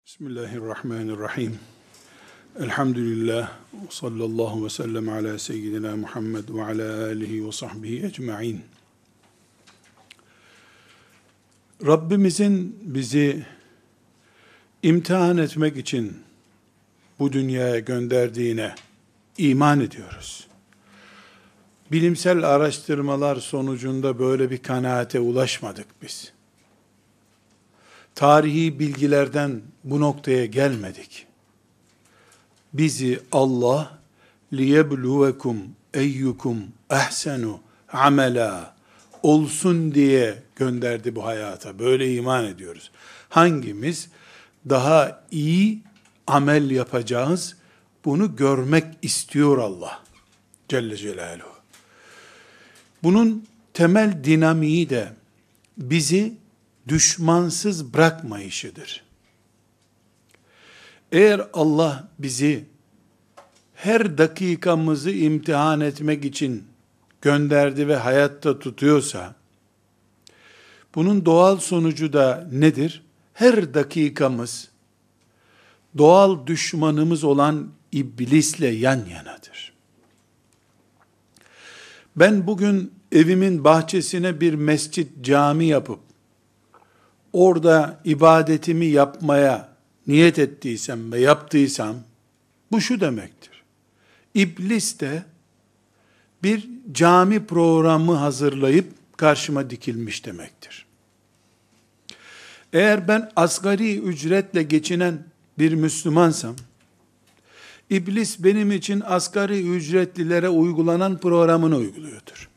Bismillahirrahmanirrahim. Elhamdülillah. Sallallahu ve sellem ala seyyidina Muhammed ve ala alihi ve sahbihi ecma'in. Rabbimizin bizi imtihan etmek için bu dünyaya gönderdiğine iman ediyoruz. Bilimsel araştırmalar sonucunda böyle bir kanaate ulaşmadık biz. Tarihi bilgilerden bu noktaya gelmedik. Bizi Allah liyebluvekum eyyukum ahsenu amela olsun diye gönderdi bu hayata. Böyle iman ediyoruz. Hangimiz daha iyi amel yapacağız? Bunu görmek istiyor Allah Celle Celaluhu. Bunun temel dinamiği de bizi düşmansız bırakmayışıdır. Eğer Allah bizi her dakikamızı imtihan etmek için gönderdi ve hayatta tutuyorsa, bunun doğal sonucu da nedir? Her dakikamız doğal düşmanımız olan iblisle yan yanadır. Ben bugün evimin bahçesine bir mescit, cami yapıp orada ibadetimi yapmaya niyet ettiysem ve yaptıysam, bu şu demektir. İblis de bir cami programı hazırlayıp karşıma dikilmiş demektir. Eğer ben asgari ücretle geçinen bir Müslümansam, İblis benim için asgari ücretlilere uygulanan programını uyguluyordur.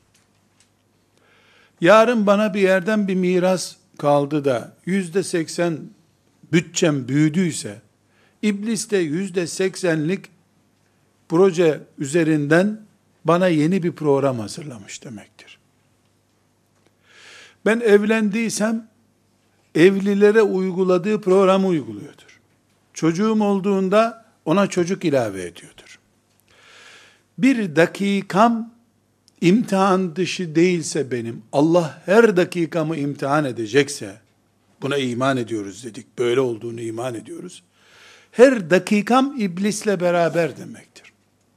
Yarın bana bir yerden bir miras kaldı da %80 bütçem büyüdüyse, İblis de %80'lik proje üzerinden bana yeni bir program hazırlamış demektir. Ben evlendiysem, evlilere uyguladığı programı uyguluyordur. Çocuğum olduğunda ona çocuk ilave ediyordur. Bir dakikam imtihan dışı değilse benim, Allah her dakikamı imtihan edecekse, buna iman ediyoruz dedik, böyle olduğunu iman ediyoruz. Her dakikam iblisle beraber demektir.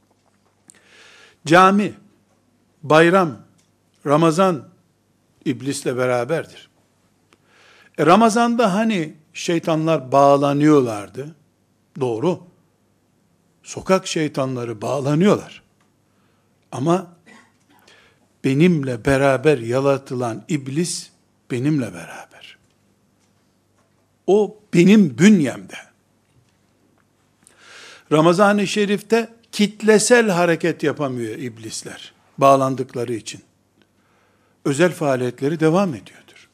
Cami, bayram, Ramazan iblisle beraberdir. Ramazan'da hani şeytanlar bağlanıyorlardı, doğru. Sokak şeytanları bağlanıyorlar. Ama benimle beraber yaratılan iblis benimle beraber. O benim bünyemde. Ramazan-ı Şerif'te kitlesel hareket yapamıyor iblisler bağlandıkları için. Özel faaliyetleri devam ediyordur.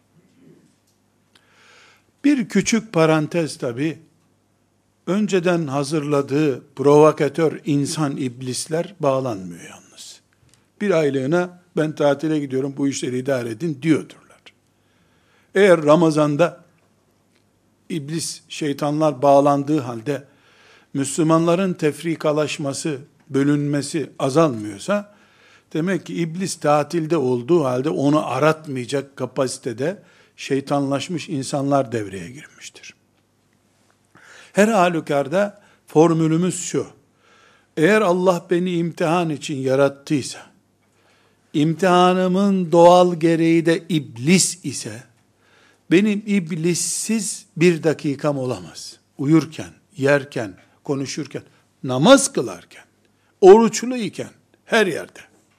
Bir küçük parantez tabii, önceden hazırladığı provokatör insan iblisler bağlanmıyor yalnız. Bir aylığına ben tatile gidiyorum, bu işleri idare edin diyordurlar. Eğer Ramazan'da iblis, şeytanlar bağlandığı halde Müslümanların tefrikalaşması, bölünmesi azalmıyorsa, demek ki iblis tatilde olduğu halde onu aratmayacak kapasitede şeytanlaşmış insanlar devreye girmiştir. Her halükarda formülümüz şu: eğer Allah beni imtihan için yarattıysa, imtihanımın doğal gereği de iblis ise, benim iblissiz bir dakikam olamaz. Uyurken, yerken, konuşurken, namaz kılarken, oruçluyken, her yerde.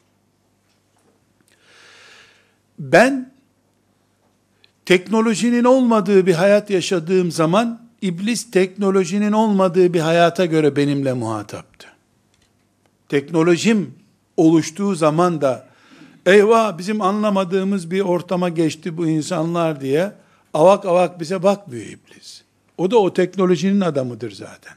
Ben, teknolojinin olmadığı bir hayat yaşadığım zaman, İblis teknolojinin olmadığı bir hayata göre benimle muhataptı. Teknolojim oluştuğu zaman da eyvah bizim anlamadığımız bir ortama geçti bu insanlar diye avak avak bize bakmıyor iblis. O da o teknolojinin adamıdır zaten.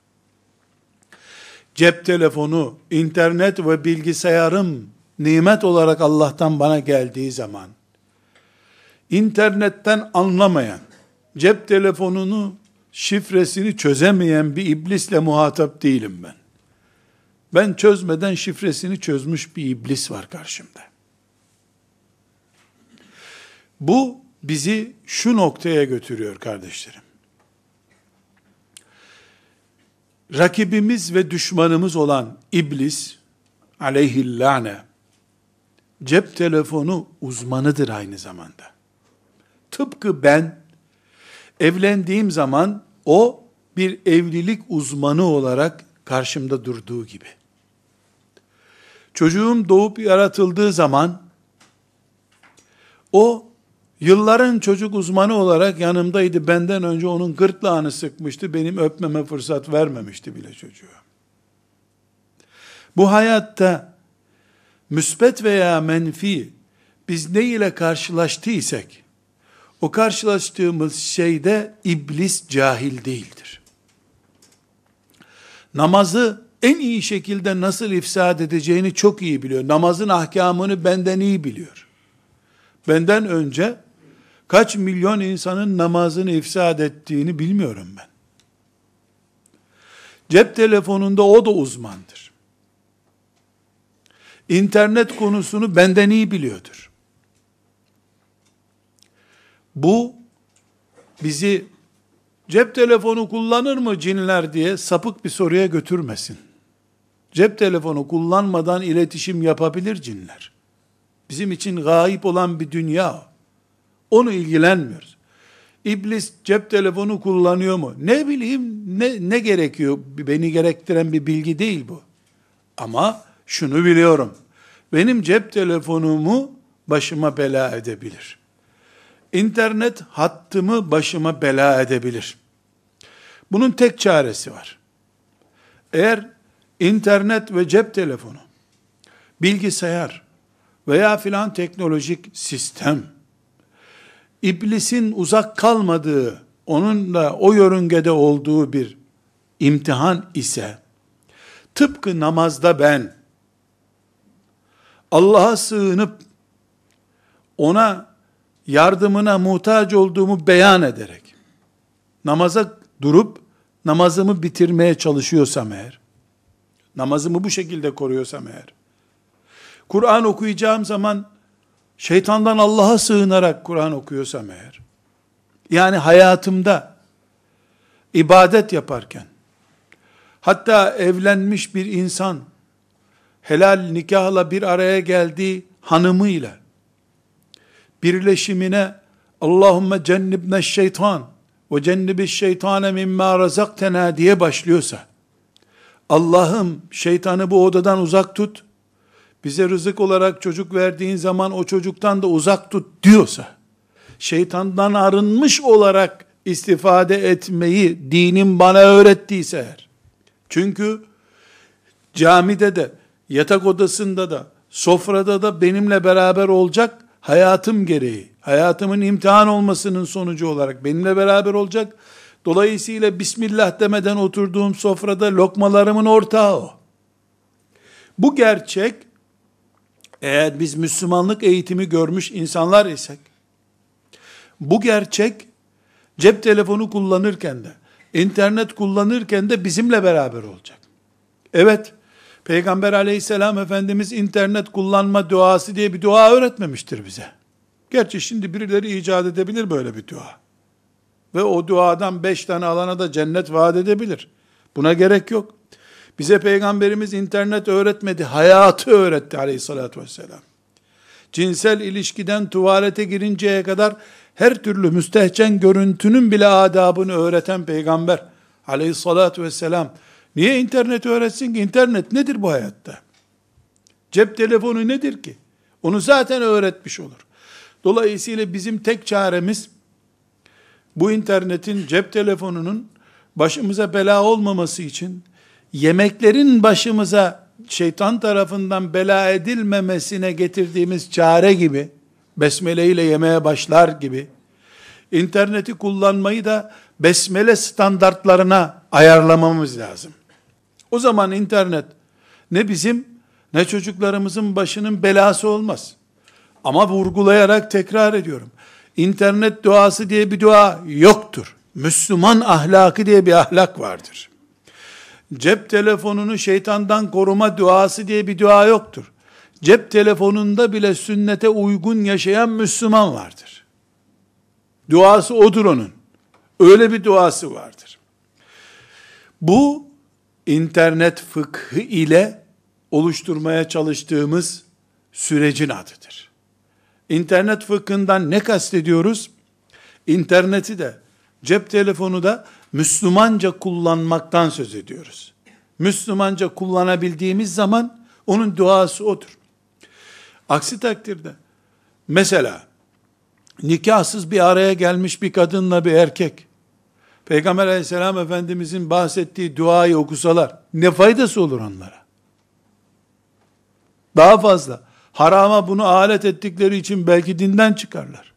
Cep telefonu, internet ve bilgisayarım nimet olarak Allah'tan bana geldiği zaman, internetten anlamayan, cep telefonunu şifresini çözemeyen bir iblisle muhatap değilim ben. Ben çözmeden şifresini çözmüş bir iblis var karşımda. Bu bizi şu noktaya götürüyor kardeşlerim. rakibimiz ve düşmanımız olan iblis, aleyhillâne, cep telefonu uzmanıdır aynı zamanda. Tıpkı ben evlendiğim zaman o bir evlilik uzmanı olarak karşımda durduğu gibi. Çocuğum doğup yaratıldığı zaman o yılların çocuk uzmanı olarak yanımdaydı. Benden önce onun gırtlağını sıkmıştı. Benim öpmeme fırsat vermemişti bile çocuğa. Bu hayatta müsbet veya menfi biz ne ile karşılaştıysak o karşılaştığımız şeyde iblis cahil değildir. Namazı en iyi şekilde nasıl ifsad edeceğini çok iyi biliyor. Namazın ahkamını benden iyi biliyor. Benden önce kaç milyon insanın namazını ifsad ettiğini bilmiyorum ben. Cep telefonunda o da uzmandır. İnternet konusunu benden iyi biliyordur. Bu bizi cep telefonu kullanır mı cinler diye sapık bir soruya götürmesin. Cep telefonu kullanmadan iletişim yapabilir cinler. Bizim için gayip olan bir dünya o. Onu ilgilenmiyoruz. İblis cep telefonu kullanıyor mu? Ne bileyim, ne gerekiyor? Beni gerektiren bir bilgi değil bu. Ama şunu biliyorum. Benim cep telefonumu başıma bela edebilir. İnternet hattımı başıma bela edebilir. Bunun tek çaresi var. Eğer internet ve cep telefonu, bilgisayar veya filan teknolojik sistem, iblisin uzak kalmadığı, onunla o yörüngede olduğu bir imtihan ise, tıpkı namazda ben, Allah'a sığınıp, ona yardımına muhtaç olduğumu beyan ederek, namaza durup, namazımı bitirmeye çalışıyorsam eğer, namazımı bu şekilde koruyorsam eğer, Kur'an okuyacağım zaman, şeytandan Allah'a sığınarak Kur'an okuyorsam eğer, yani hayatımda, ibadet yaparken, hatta evlenmiş bir insan, helal nikahla bir araya geldiği hanımıyla, birleşimine, Allahümme cennibne şeytan, ve cennibiş şeytane mimma razaktena diye başlıyorsa, Allah'ım şeytanı bu odadan uzak tut, bize rızık olarak çocuk verdiğin zaman o çocuktan da uzak tut diyorsa, şeytandan arınmış olarak istifade etmeyi dinim bana öğrettiyse eğer, çünkü camide de, yatak odasında da, sofrada da benimle beraber olacak, hayatım gereği, hayatımın imtihan olmasının sonucu olarak benimle beraber olacak, dolayısıyla Bismillah demeden oturduğum sofrada lokmalarımın ortağı o. Bu gerçek, eğer biz Müslümanlık eğitimi görmüş insanlar isek, bu gerçek, cep telefonu kullanırken de, internet kullanırken de bizimle beraber olacak. Evet, Peygamber aleyhisselam Efendimiz internet kullanma duası diye bir dua öğretmemiştir bize. Gerçi şimdi birileri icat edebilir böyle bir dua. Ve o duadan 5 tane alana da cennet vaat edebilir. Buna gerek yok. Bize Peygamberimiz internet öğretmedi, hayatı öğretti aleyhissalatü vesselam. Cinsel ilişkiden tuvalete girinceye kadar her türlü müstehcen görüntünün bile adabını öğreten Peygamber aleyhissalatü vesselam, niye internet öğretsin ki? İnternet nedir bu hayatta? Cep telefonu nedir ki? Onu zaten öğretmiş olur. Dolayısıyla bizim tek çaremiz, bu internetin, cep telefonunun başımıza bela olmaması için, yemeklerin başımıza şeytan tarafından bela edilmemesine getirdiğimiz çare gibi, besmele ile yemeye başlar gibi, interneti kullanmayı da besmele standartlarına ayarlamamız lazım. O zaman internet ne bizim ne çocuklarımızın başının belası olmaz. Ama vurgulayarak tekrar ediyorum. İnternet duası diye bir dua yoktur. Müslüman ahlakı diye bir ahlak vardır. Cep telefonunu şeytandan koruma duası diye bir dua yoktur. Cep telefonunda bile sünnete uygun yaşayan Müslüman vardır. Duası odur onun. Öyle bir duası vardır. Bu internet fıkhı ile oluşturmaya çalıştığımız sürecin adıdır. İnternet fıkhından ne kastediyoruz? İnterneti de, cep telefonu da Müslümanca kullanmaktan söz ediyoruz. Müslümanca kullanabildiğimiz zaman onun duası odur. Aksi takdirde, mesela nikahsız bir araya gelmiş bir kadınla bir erkek, Peygamber aleyhisselam Efendimizin bahsettiği duayı okusalar, ne faydası olur onlara? Daha fazla, harama bunu alet ettikleri için belki dinden çıkarlar.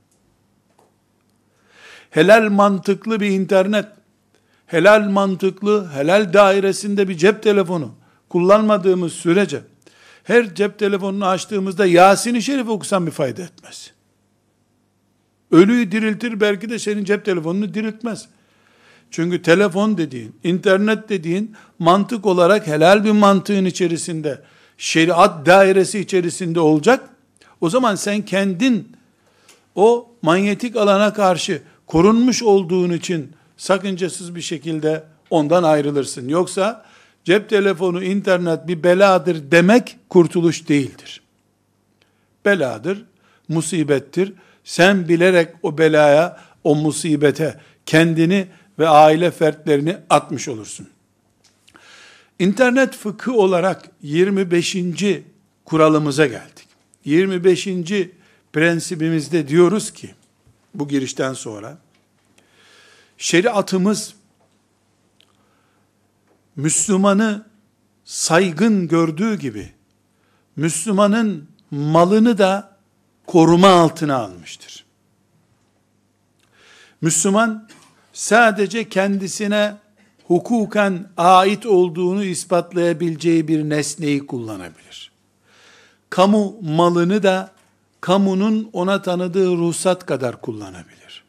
Helal mantıklı bir internet, helal mantıklı, helal dairesinde bir cep telefonu kullanmadığımız sürece, her cep telefonunu açtığımızda Yasin-i Şerif okusan bir fayda etmez. Ölüyü diriltir, belki de senin cep telefonunu diriltmez. Çünkü telefon dediğin, internet dediğin, mantık olarak helal bir mantığın içerisinde, şeriat dairesi içerisinde olacak. O zaman sen kendin o manyetik alana karşı korunmuş olduğun için sakıncasız bir şekilde ondan ayrılırsın. Yoksa cep telefonu, internet bir beladır demek kurtuluş değildir. Beladır, musibettir. Sen bilerek o belaya, o musibete kendini ve aile fertlerini atmış olursun. İnternet fıkhı olarak 25. kuralımıza geldik. 25. prensibimizde diyoruz ki, bu girişten sonra, şeriatımız, Müslümanı saygın gördüğü gibi, Müslümanın malını da koruma altına almıştır. Müslüman, sadece kendisine hukuken ait olduğunu ispatlayabileceği bir nesneyi kullanabilir. Kamu malını da, kamunun ona tanıdığı ruhsat kadar kullanabilir.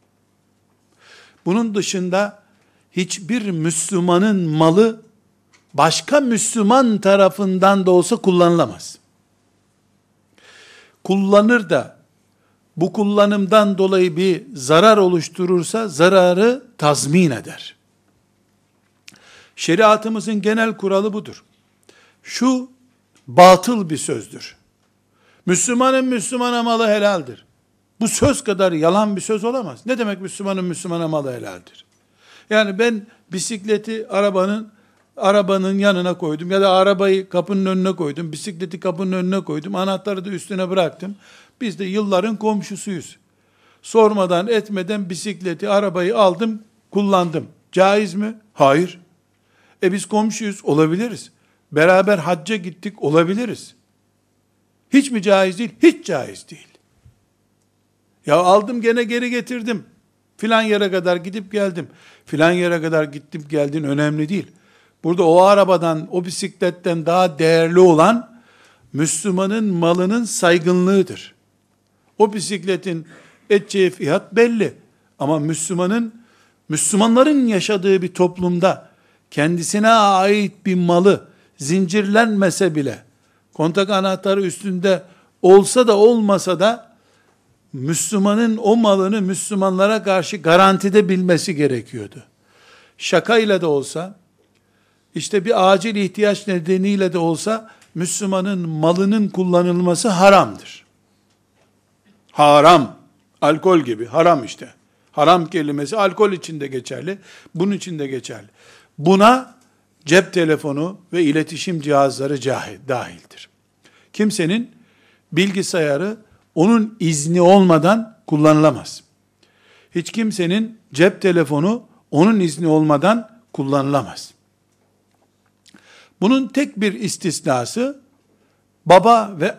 Bunun dışında, hiçbir Müslümanın malı, başka Müslüman tarafından da olsa kullanılamaz. Kullanır da, bu kullanımdan dolayı bir zarar oluşturursa, zararı tazmin eder. Şeriatımızın genel kuralı budur. Şu, batıl bir sözdür. Müslümanın Müslümana malı helaldir. Bu söz kadar yalan bir söz olamaz. Ne demek Müslümanın Müslümana malı helaldir? Yani ben bisikleti arabanın yanına koydum ya da arabayı kapının önüne koydum, bisikleti kapının önüne koydum, anahtarı da üstüne bıraktım. Biz de yılların komşusuyuz. Sormadan etmeden bisikleti, arabayı aldım, kullandım. Caiz mi? Hayır. Biz komşuyuz, olabiliriz. Beraber hacca gittik, olabiliriz. Hiç mi caiz değil? Hiç caiz değil. Ya aldım gene geri getirdim. Filan yere kadar gidip geldim. Filan yere kadar gittim geldin önemli değil. Burada o arabadan, o bisikletten daha değerli olan Müslümanın malının saygınlığıdır. O bisikletin edeceği fiyat belli. Ama Müslümanların yaşadığı bir toplumda kendisine ait bir malı zincirlenmese bile, kontak anahtarı üstünde olsa da olmasa da, Müslümanın o malını Müslümanlara karşı garantide bilmesi gerekiyordu. Şakayla da olsa, işte bir acil ihtiyaç nedeniyle de olsa, Müslümanın malının kullanılması haramdır. Haram, alkol gibi, haram işte. Haram kelimesi alkol için de geçerli, bunun için de geçerli. Buna cep telefonu ve iletişim cihazları dahildir. Kimsenin bilgisayarı onun izni olmadan kullanılamaz. Hiç kimsenin cep telefonu onun izni olmadan kullanılamaz. Bunun tek bir istisnası, baba ve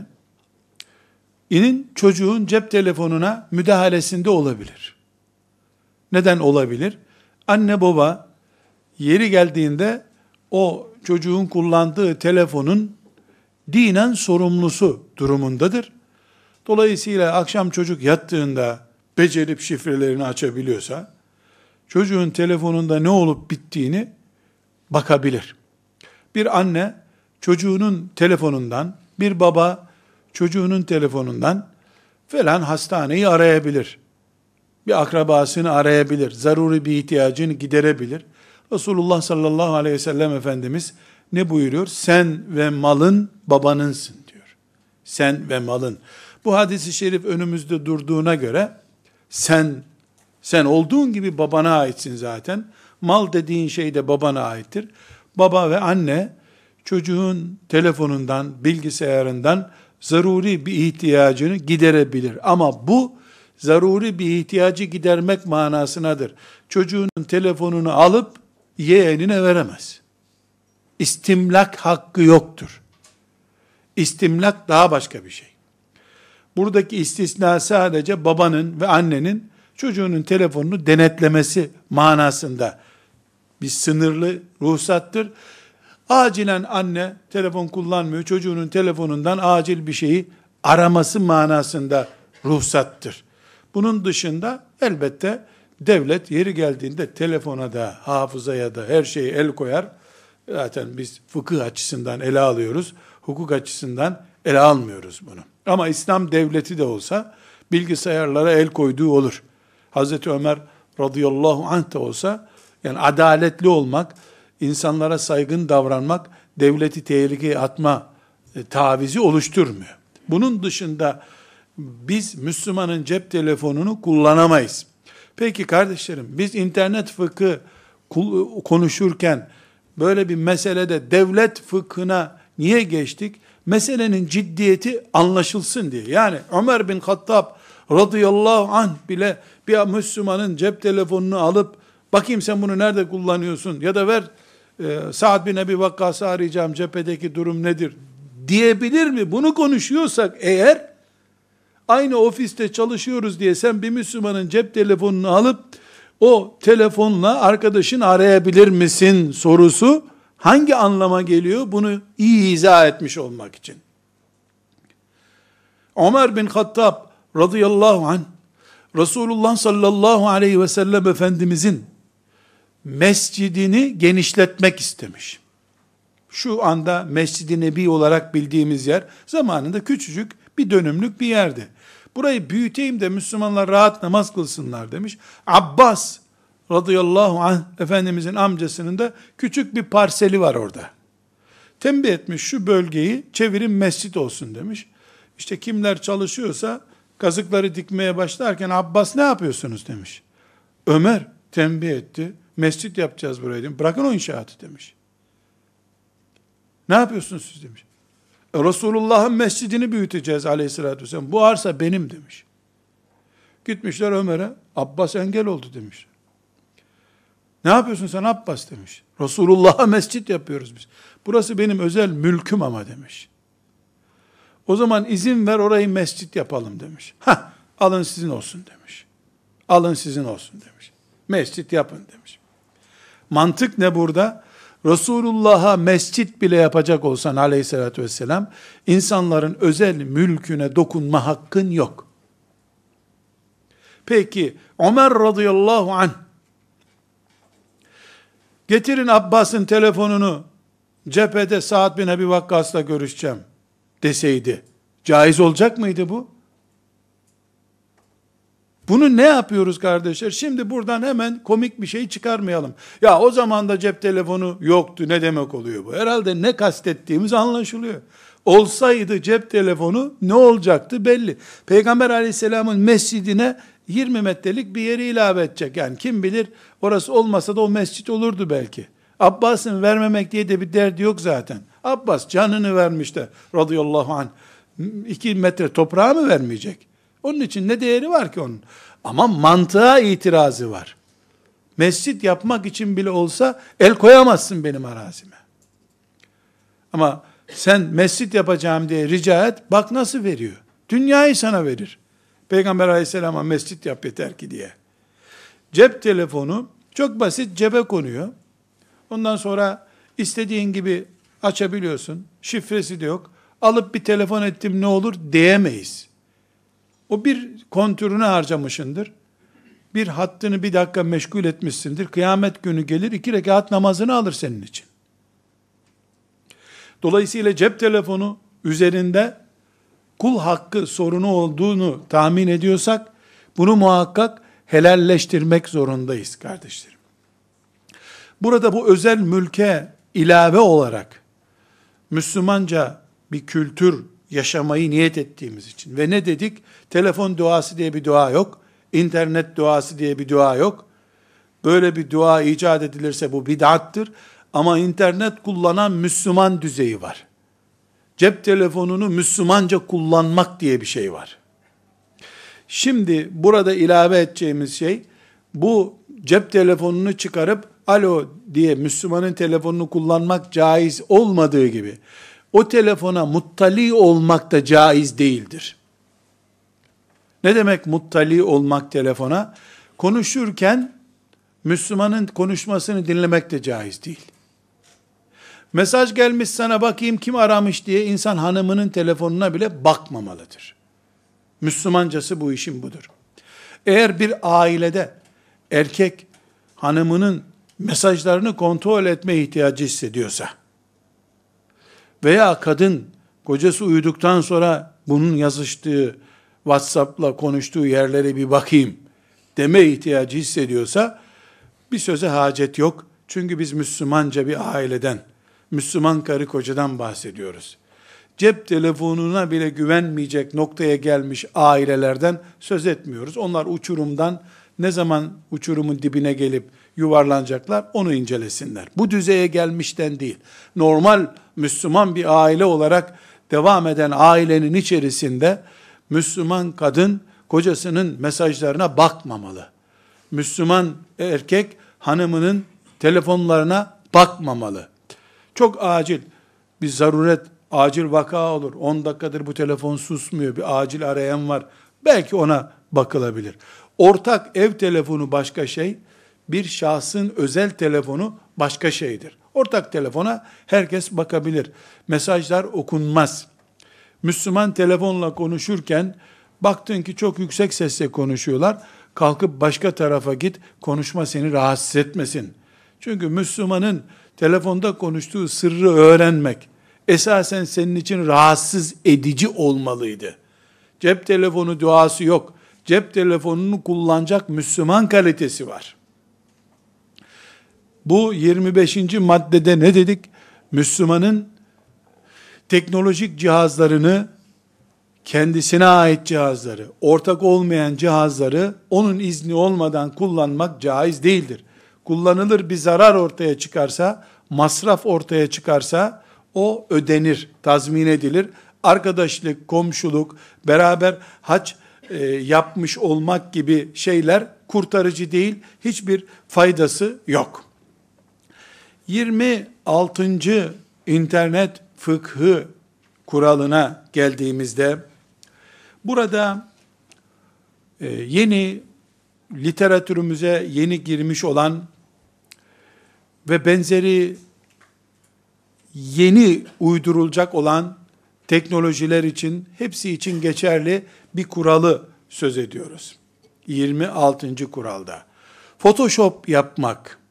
annenin çocuğun cep telefonuna müdahalesinde olabilir. Neden olabilir? Anne baba yeri geldiğinde o çocuğun kullandığı telefonun dinen sorumlusu durumundadır. Dolayısıyla akşam çocuk yattığında becerip şifrelerini açabiliyorsa, çocuğun telefonunda ne olup bittiğini bakabilir. Bir anne çocuğunun telefonundan, bir baba çocuğunun telefonundan falan hastaneyi arayabilir. Bir akrabasını arayabilir. Zaruri bir ihtiyacını giderebilir. Resulullah sallallahu aleyhi ve sellem Efendimiz ne buyuruyor? Sen ve malın babanınsın diyor. Sen ve malın. Bu hadis-i şerif önümüzde durduğuna göre sen olduğun gibi babana aitsin zaten. Mal dediğin şey de babana aittir. Baba ve anne çocuğun telefonundan, bilgisayarından zaruri bir ihtiyacını giderebilir. Ama bu zaruri bir ihtiyacı gidermek manasınadır. Çocuğunun telefonunu alıp yeğenine veremez. İstimlak hakkı yoktur. İstimlak daha başka bir şey. Buradaki istisna sadece babanın ve annenin çocuğunun telefonunu denetlemesi manasında bir sınırlı ruhsattır. Acilen anne telefon kullanmıyor, çocuğunun telefonundan acil bir şeyi araması manasında ruhsattır. Bunun dışında elbette devlet yeri geldiğinde telefona da, hafızaya da her şeye el koyar. Zaten biz fıkıh açısından ele alıyoruz, hukuk açısından ele almıyoruz bunu. Ama İslam devleti de olsa bilgisayarlara el koyduğu olur. Hazreti Ömer radıyallahu anh da olsa, yani adaletli olmak, insanlara saygın davranmak, devleti tehlikeye atma tavizi oluşturmuyor. Bunun dışında biz Müslümanın cep telefonunu kullanamayız. Peki kardeşlerim, biz internet fıkhı konuşurken böyle bir meselede devlet fıkhına niye geçtik? Meselenin ciddiyeti anlaşılsın diye. Yani Ömer bin Hattab radıyallahu anh bile bir Müslümanın cep telefonunu alıp bakayım sen bunu nerede kullanıyorsun ya da ver Sa'd bin Ebi Vakkas'ı arayacağım, cephedeki durum nedir diyebilir mi? Bunu konuşuyorsak eğer, aynı ofiste çalışıyoruz diye sen bir Müslümanın cep telefonunu alıp o telefonla arkadaşın arayabilir misin sorusu hangi anlama geliyor? Bunu iyi izah etmiş olmak için. Ömer bin Hattab radıyallahu anh Resulullah sallallahu aleyhi ve sellem Efendimizin mescidini genişletmek istemiş. Şu anda Mescid-i Nebi olarak bildiğimiz yer zamanında küçücük bir dönümlük bir yerdi. Burayı büyüteyim de Müslümanlar rahat namaz kılsınlar demiş. Abbas radıyallahu anh Efendimizin amcasının da küçük bir parseli var orada. Tembih etmiş, şu bölgeyi çevirin mescit olsun demiş. İşte kimler çalışıyorsa kazıkları dikmeye başlarken Abbas ne yapıyorsunuz demiş. Ömer tembih etti. Mescit yapacağız buraya demiş. Bırakın o inşaatı demiş. Ne yapıyorsunuz siz demiş. Resulullah'ın mescidini büyüteceğiz aleyhissalatü vesselam. Bu arsa benim demiş. Gitmişler Ömer'e. Abbas engel oldu demiş. Ne yapıyorsun sen Abbas demiş. Resulullah'a mescit yapıyoruz biz. Burası benim özel mülküm ama demiş. O zaman izin ver orayı mescit yapalım demiş. Alın sizin olsun demiş. Alın sizin olsun demiş. Mescit yapın demiş. Mantık ne burada? Resulullah'a mescit bile yapacak olsan aleyhissalatü vesselam, insanların özel mülküne dokunma hakkın yok. Peki Ömer radıyallahu anh, getirin Abbas'ın telefonunu, cephede Sa'd bin Ebi Vakkas'la görüşeceğim deseydi, caiz olacak mıydı bu? Bunu ne yapıyoruz kardeşler? Şimdi buradan hemen komik bir şey çıkarmayalım. Ya o zaman da cep telefonu yoktu. Ne demek oluyor bu? Herhalde ne kastettiğimiz anlaşılıyor. Olsaydı cep telefonu ne olacaktı belli. Peygamber aleyhisselamın mescidine 20 metrelik bir yeri ilave edecek. Yani kim bilir orası olmasa da o mescit olurdu belki. Abbas'ın vermemek diye de bir derdi yok zaten. Abbas canını vermiş de radıyallahu anh 2 metre toprağı mı vermeyecek? Onun için ne değeri var ki onun? Ama mantığa itirazı var. Mescit yapmak için bile olsa el koyamazsın benim arazime. Ama sen mescit yapacağım diye rica et, bak nasıl veriyor. Dünyayı sana verir. Peygamber aleyhisselama mescit yap yeter ki diye. Cep telefonu çok basit, cebe konuyor. Ondan sonra istediğin gibi açabiliyorsun. Şifresi de yok. Alıp bir telefon ettim ne olur diyemeyiz. O bir kontürünü harcamışındır. Bir hattını bir dakika meşgul etmişsindir. Kıyamet günü gelir 2 rekat namazını alır senin için. Dolayısıyla cep telefonu üzerinde kul hakkı sorunu olduğunu tahmin ediyorsak, bunu muhakkak helalleştirmek zorundayız kardeşlerim. Burada bu özel mülke ilave olarak Müslümanca bir kültür yaşamayı niyet ettiğimiz için ve ne dedik? Telefon duası diye bir dua yok. İnternet duası diye bir dua yok. Böyle bir dua icat edilirse bu bid'attır. Ama internet kullanan Müslüman düzeyi var. Cep telefonunu Müslümanca kullanmak diye bir şey var. Şimdi burada ilave edeceğimiz şey, bu cep telefonunu çıkarıp alo diye Müslümanın telefonunu kullanmak caiz olmadığı gibi, o telefona muttali olmak da caiz değildir. Ne demek muttali olmak telefona? Konuşurken Müslümanın konuşmasını dinlemek de caiz değil. Mesaj gelmiş sana, bakayım kim aramış diye insan hanımının telefonuna bile bakmamalıdır. Müslümancası bu işin budur. Eğer bir ailede erkek hanımının mesajlarını kontrol etme ihtiyacı hissediyorsa veya kadın kocası uyuduktan sonra bunun yazıştığı, WhatsApp'la konuştuğu yerlere bir bakayım deme ihtiyacı hissediyorsa bir söze hacet yok. Çünkü biz Müslümanca bir aileden, Müslüman karı kocadan bahsediyoruz. Cep telefonuna bile güvenmeyecek noktaya gelmiş ailelerden söz etmiyoruz. Onlar uçurumdan ne zaman uçurumun dibine gelip yuvarlanacaklar onu incelesinler. Bu düzeye gelmişten değil. Normal Müslüman bir aile olarak devam eden ailenin içerisinde Müslüman kadın kocasının mesajlarına bakmamalı. Müslüman erkek hanımının telefonlarına bakmamalı. Çok acil bir zaruret, acil vaka olur. 10 dakikadır bu telefon susmuyor. Bir acil arayan var. Belki ona bakılabilir. Ortak ev telefonu başka şey, bir şahsın özel telefonu başka şeydir. Ortak telefona herkes bakabilir. Mesajlar okunmaz. Müslüman telefonla konuşurken baktın ki çok yüksek sesle konuşuyorlar. Kalkıp başka tarafa git, konuşma seni rahatsız etmesin. Çünkü Müslümanın telefonda konuştuğu sırrı öğrenmek esasen senin için rahatsız edici olmalıydı. Cep telefonu duası yok. Cep telefonunu kullanacak Müslüman kalitesi var. Bu 25. maddede ne dedik? Müslümanın teknolojik cihazlarını, kendisine ait cihazları, ortak olmayan cihazları onun izni olmadan kullanmak caiz değildir. Kullanılır bir zarar ortaya çıkarsa, masraf ortaya çıkarsa o ödenir, tazmin edilir. Arkadaşlık, komşuluk, beraber hac yapmış olmak gibi şeyler kurtarıcı değil, hiçbir faydası yok. 26. internet fıkhı kuralına geldiğimizde, burada yeni literatürümüze yeni girmiş olan ve benzeri yeni uydurulacak olan teknolojiler için, hepsi için geçerli bir kuralı söz ediyoruz. 26. kuralda. Photoshop yapmak,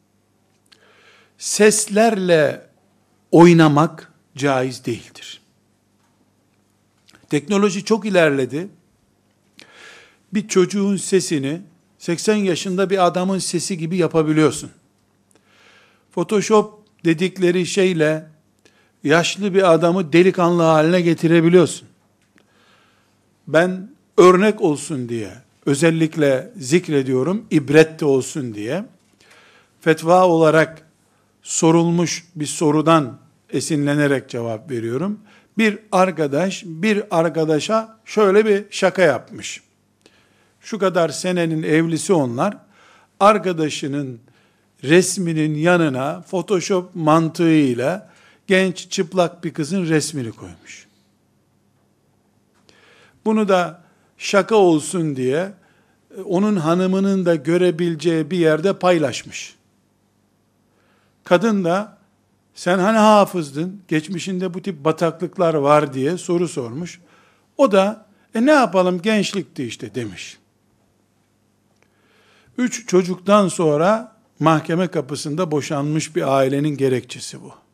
seslerle oynamak caiz değildir. Teknoloji çok ilerledi. Bir çocuğun sesini 80 yaşında bir adamın sesi gibi yapabiliyorsun. Photoshop dedikleri şeyle yaşlı bir adamı delikanlı haline getirebiliyorsun. Ben örnek olsun diye özellikle zikrediyorum, ibret de olsun diye. Fetva olarak sorulmuş bir sorudan esinlenerek cevap veriyorum. Bir arkadaş bir arkadaşa şöyle bir şaka yapmış. Şu kadar senenin evlisi onlar. Arkadaşının resminin yanına Photoshop mantığıyla genç çıplak bir kızın resmini koymuş. Bunu da şaka olsun diye onun hanımının da görebileceği bir yerde paylaşmış. Kadın da sen hani hafızdın, geçmişinde bu tip bataklıklar var diye soru sormuş. O da ne yapalım gençlikti işte demiş. 3 çocuktan sonra mahkeme kapısında boşanmış bir ailenin gerekçesi bu.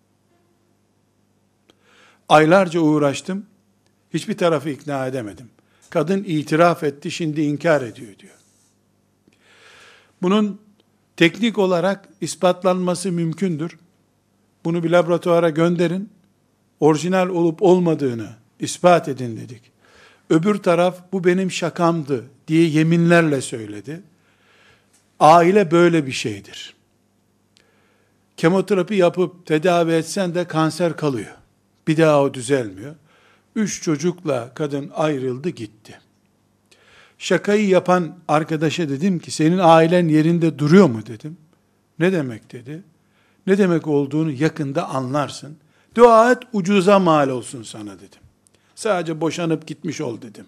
Aylarca uğraştım, hiçbir tarafı ikna edemedim. Kadın itiraf etti, şimdi inkar ediyor diyor. Bunun Teknik olarak ispatlanması mümkündür. Bunu bir laboratuvara gönderin. Orijinal olup olmadığını ispat edin dedik. Öbür taraf bu benim şakamdı diye yeminlerle söyledi. Aile böyle bir şeydir. Kemoterapi yapıp tedavi etsen de kanser kalıyor. Bir daha o düzelmiyor. 3 çocukla kadın ayrıldı gitti. Şakayı yapan arkadaşa dedim ki senin ailen yerinde duruyor mu dedim. Ne demek dedi. Ne demek olduğunu yakında anlarsın. Dua et ucuza mal olsun sana dedim. Sadece boşanıp gitmiş ol dedim.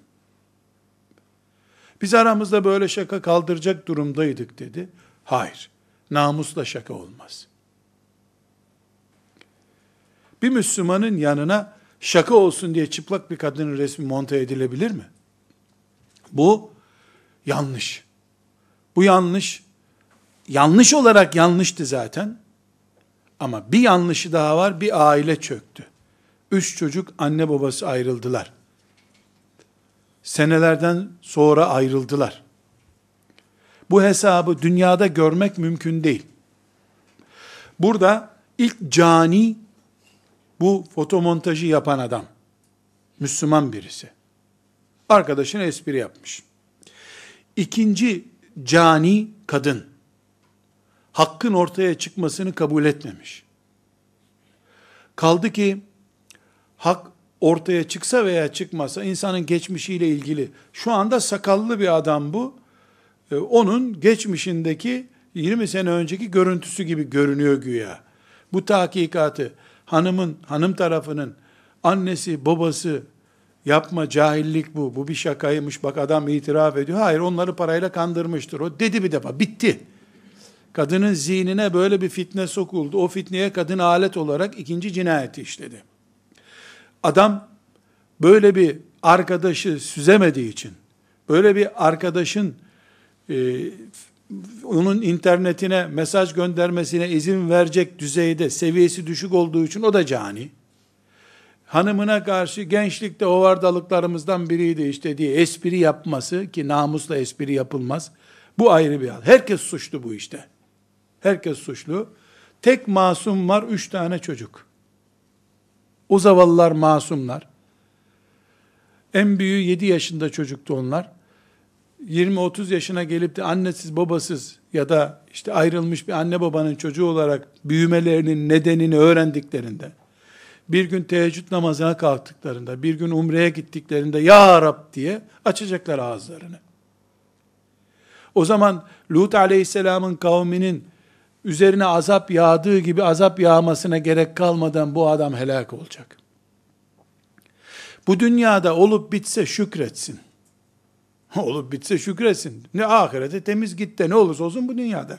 Biz aramızda böyle şaka kaldıracak durumdaydık dedi. Hayır, namusla şaka olmaz. Bir Müslümanın yanına şaka olsun diye çıplak bir kadının resmi monte edilebilir mi? Bu yanlış. Bu yanlış. Yanlış olarak yanlıştı zaten. Ama bir yanlışı daha var, bir aile çöktü. 3 çocuk anne babası ayrıldılar. Senelerden sonra ayrıldılar. Bu hesabı dünyada görmek mümkün değil. Burada ilk cani bu fotomontajı yapan adam. Müslüman birisi. Arkadaşına espri yapmış. İkinci cani kadın. Hakkın ortaya çıkmasını kabul etmemiş. Kaldı ki hak ortaya çıksa veya çıkmasa insanın geçmişiyle ilgili, şu anda sakallı bir adam bu, onun geçmişindeki 20 sene önceki görüntüsü gibi görünüyor güya. Bu tahkikatı hanım tarafının annesi, babası, yapma cahillik bu bir şakaymış, bak adam itiraf ediyor. Hayır, onları parayla kandırmıştır. O dedi bir defa, bitti. Kadının zihnine böyle bir fitne sokuldu. O fitneye kadın alet olarak ikinci cinayeti işledi. Adam böyle bir arkadaşı süzemediği için, böyle bir arkadaşın onun internetine mesaj göndermesine izin verecek düzeyde seviyesi düşük olduğu için o da cani. Hanımına karşı gençlikte hovardalıklarımızdan biriydi işte diye espri yapması, ki namusla espri yapılmaz. Bu ayrı bir hal. Herkes suçlu bu işte. Herkes suçlu. Tek masum var, 3 tane çocuk. O zavallılar masumlar. En büyüğü 7 yaşında çocuktu onlar. 20-30 yaşına gelip de annesiz babasız ya da işte ayrılmış bir anne babanın çocuğu olarak büyümelerinin nedenini öğrendiklerinde, bir gün teheccüd namazına kalktıklarında, bir gün umreye gittiklerinde Ya Rab diye açacaklar ağızlarını. O zaman Lut aleyhisselamın kavminin üzerine azap yağdığı gibi azap yağmasına gerek kalmadan bu adam helak olacak. Bu dünyada olup bitse şükretsin. Olup bitse şükretsin. Ne ahirete temiz git de ne olursa olsun bu dünyada.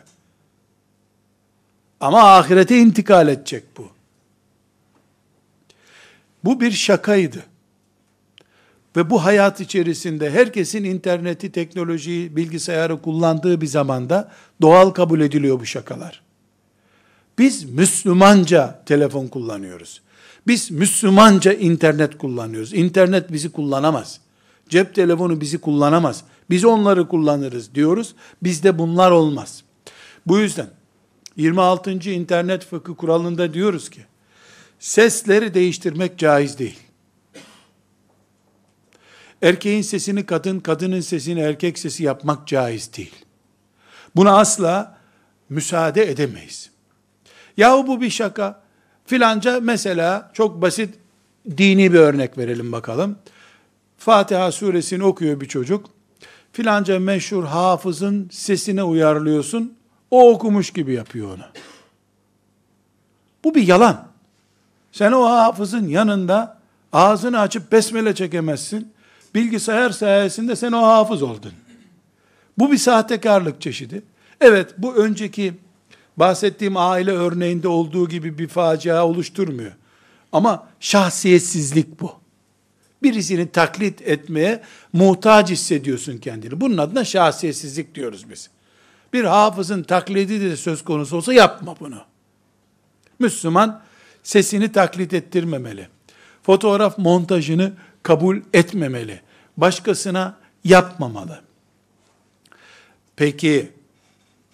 Ama ahirete intikal edecek bu. Bu bir şakaydı. Ve bu hayat içerisinde herkesin interneti, teknolojiyi, bilgisayarı kullandığı bir zamanda doğal kabul ediliyor bu şakalar. Biz Müslümanca telefon kullanıyoruz. Biz Müslümanca internet kullanıyoruz. İnternet bizi kullanamaz. Cep telefonu bizi kullanamaz. Biz onları kullanırız diyoruz. Bizde bunlar olmaz. Bu yüzden 26. internet fıkıh kuralında diyoruz ki, sesleri değiştirmek caiz değil. Erkeğin sesini kadın, kadının sesini erkek sesi yapmak caiz değil. Buna asla müsaade edemeyiz. Yahu bu bir şaka. Filanca mesela çok basit dini bir örnek verelim bakalım. Fatiha suresini okuyor bir çocuk. Filanca meşhur hafızın sesine uyarlıyorsun. O okumuş gibi yapıyor onu. Bu bir yalan. Sen o hafızın yanında ağzını açıp besmele çekemezsin. Bilgisayar sayesinde sen o hafız oldun. Bu bir sahtekarlık çeşidi. Evet, bu önceki bahsettiğim aile örneğinde olduğu gibi bir facia oluşturmuyor. Ama şahsiyetsizlik bu. Birisini taklit etmeye muhtaç hissediyorsun kendini. Bunun adına şahsiyetsizlik diyoruz biz. Bir hafızın taklidi de söz konusu olsa yapma bunu. Müslüman sesini taklit ettirmemeli. Fotoğraf montajını kabul etmemeli. Başkasına yapmamalı. Peki,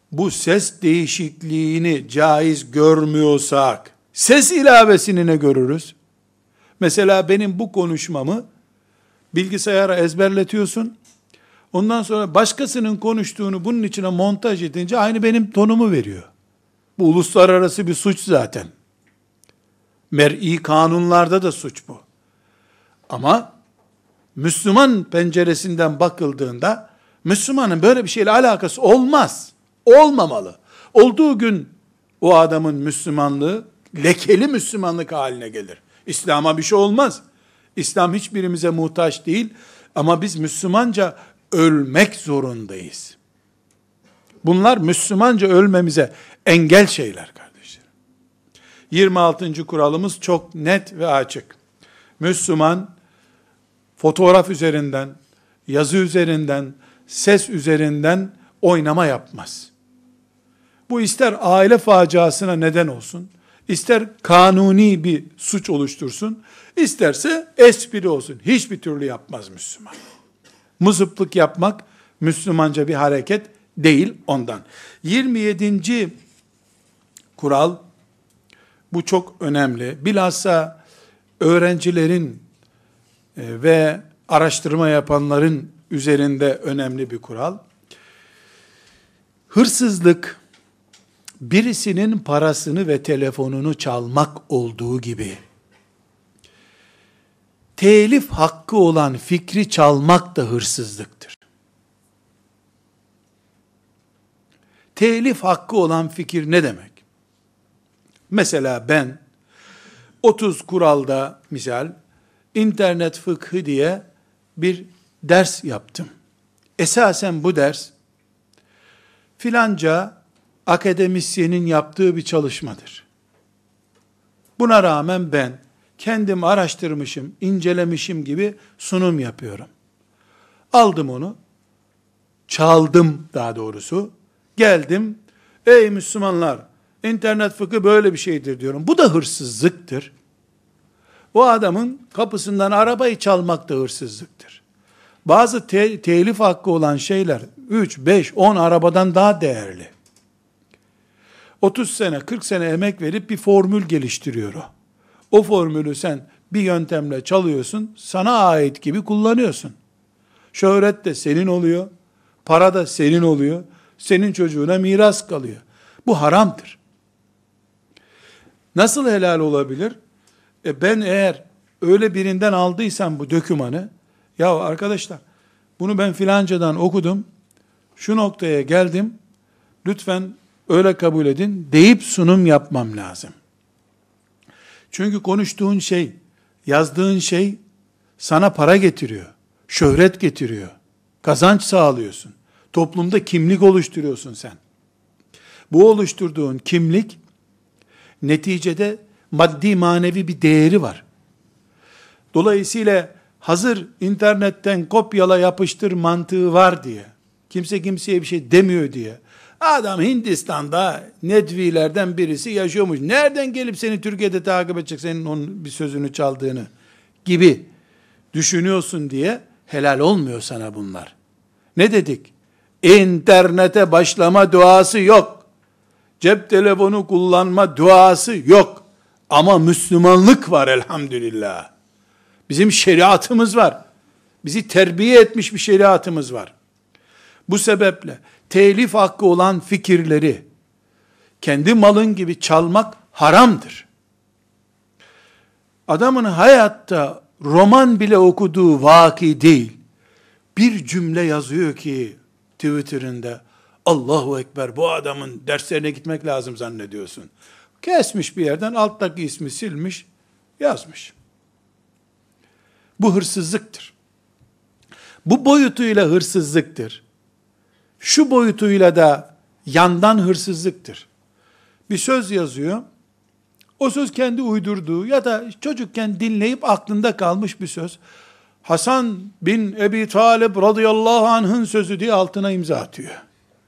bu ses değişikliğini caiz görmüyorsak, ses ilavesini ne görürüz? Mesela benim bu konuşmamı bilgisayara ezberletiyorsun. Ondan sonra başkasının konuştuğunu bunun içine montaj edince aynı benim tonumu veriyor. Bu uluslararası bir suç zaten. Mer'i kanunlarda da suç bu. Ama Müslüman penceresinden bakıldığında Müslümanın böyle bir şeyle alakası olmaz. Olmamalı. Olduğu gün o adamın Müslümanlığı lekeli Müslümanlık haline gelir. İslam'a bir şey olmaz. İslam hiçbirimize muhtaç değil ama biz Müslümanca ölmek zorundayız. Bunlar Müslümanca ölmemize engel şeyler kardeşlerim. 26. kuralımız çok net ve açık. Müslüman fotoğraf üzerinden, yazı üzerinden, ses üzerinden oynama yapmaz. Bu ister aile faciasına neden olsun, ister kanuni bir suç oluştursun, isterse espri olsun. Hiçbir türlü yapmaz Müslüman. Mızıplık yapmak Müslümanca bir hareket değil ondan. 27. kural, bu çok önemli. Bilhassa öğrencilerin ve araştırma yapanların üzerinde önemli bir kural. Hırsızlık, birisinin parasını ve telefonunu çalmak olduğu gibi, telif hakkı olan fikri çalmak da hırsızlıktır. Telif hakkı olan fikir ne demek? Mesela ben 30 kuralda misal internet fıkhı diye bir ders yaptım. Esasen bu ders filanca akademisyenin yaptığı bir çalışmadır. Buna rağmen ben kendim araştırmışım, incelemişim gibi sunum yapıyorum. Aldım onu, çaldım daha doğrusu, geldim, ey Müslümanlar, internet fıkhı böyle bir şeydir diyorum. Bu da hırsızlıktır. O adamın kapısından arabayı çalmak da hırsızlıktır. Bazı telif hakkı olan şeyler 3, 5, 10 arabadan daha değerli. 30 sene, 40 sene emek verip bir formül geliştiriyor o. O formülü sen bir yöntemle çalıyorsun, sana ait gibi kullanıyorsun. Şöhret de senin oluyor, para da senin oluyor, senin çocuğuna miras kalıyor. Bu haramdır. Nasıl helal olabilir? Ben eğer öyle birinden aldıysam bu dokümanı, ya arkadaşlar bunu ben filancadan okudum, şu noktaya geldim, lütfen öyle kabul edin deyip sunum yapmam lazım. Çünkü konuştuğun şey, yazdığın şey sana para getiriyor, şöhret getiriyor, kazanç sağlıyorsun. Toplumda kimlik oluşturuyorsun sen. Bu oluşturduğun kimlik neticede maddi manevi bir değeri var. Dolayısıyla hazır internetten kopyala yapıştır mantığı var diye, kimse kimseye bir şey demiyor diye, adam Hindistan'da Nedvilerden birisi yaşıyormuş, nereden gelip seni Türkiye'de takip edecek, senin onun bir sözünü çaldığını gibi düşünüyorsun diye helal olmuyor sana bunlar. Ne dedik? İnternete başlama duası yok. Cep telefonu kullanma duası yok. Ama Müslümanlık var elhamdülillah. Bizim şeriatımız var. Bizi terbiye etmiş bir şeriatımız var. Bu sebeple telif hakkı olan fikirleri kendi malın gibi çalmak haramdır. Adamın hayatta roman bile okuduğu vaki değil. Bir cümle yazıyor ki Twitter'ında, Allahu Ekber, bu adamın derslerine gitmek lazım zannediyorsun. Kesmiş bir yerden, alttaki ismi silmiş, yazmış. Bu hırsızlıktır. Bu boyutuyla hırsızlıktır. Şu boyutuyla da yandan hırsızlıktır. Bir söz yazıyor, o söz kendi uydurduğu ya da çocukken dinleyip aklında kalmış bir söz. Hasan bin Ebi Talib radıyallahu anh'ın sözü diye altına imza atıyor.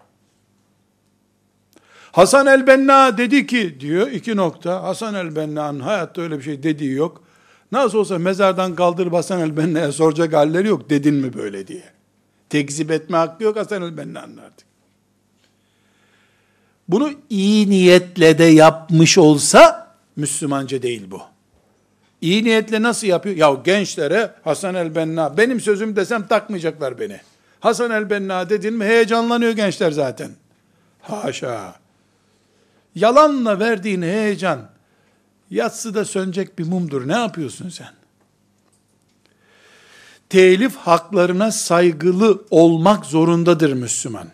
Hasan el-Benna dedi ki diyor, 2 nokta. Hasan el-Benna'nın hayatta öyle bir şey dediği yok. Nasıl olsa mezardan kaldırıp Hasan el-Benna'ya soracak halleri yok, dedin mi böyle diye. Tekzip etme hakkı yok Hasan el-Benna'nın artık. bunu iyi niyetle de yapmış olsa, Müslümanca değil bu. İyi niyetle nasıl yapıyor? Ya gençlere Hasan el-Benna, benim sözüm desem takmayacaklar beni. Hasan el-Benna dedin mi heyecanlanıyor gençler zaten. Haşa. Yalanla verdiğin heyecan, yatsıda sönecek bir mumdur. Ne yapıyorsun sen? Telif haklarına saygılı olmak zorundadır Müslüman.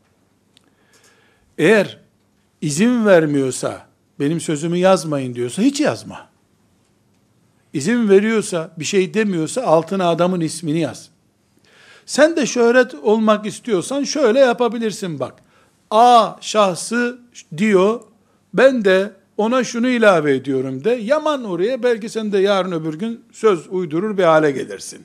Eğer izin vermiyorsa, benim sözümü yazmayın diyorsa hiç yazma. İzin veriyorsa, bir şey demiyorsa altına adamın ismini yaz. Sen de şöhret olmak istiyorsan şöyle yapabilirsin bak. A şahsı diyor, ben de ona şunu ilave ediyorum de, yaman oraya, belki sen de yarın öbür gün söz uydurur bir hale gelirsin.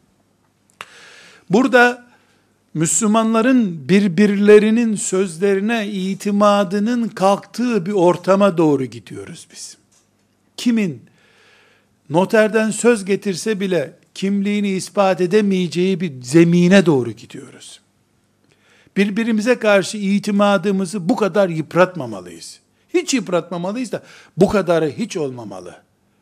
Burada Müslümanların birbirlerinin sözlerine itimadının kalktığı bir ortama doğru gidiyoruz biz. Kimin noterden söz getirse bile kimliğini ispat edemeyeceği bir zemine doğru gidiyoruz. Birbirimize karşı itimadımızı bu kadar yıpratmamalıyız. Hiç yıpratmamalıyız da bu kadarı hiç olmamalı.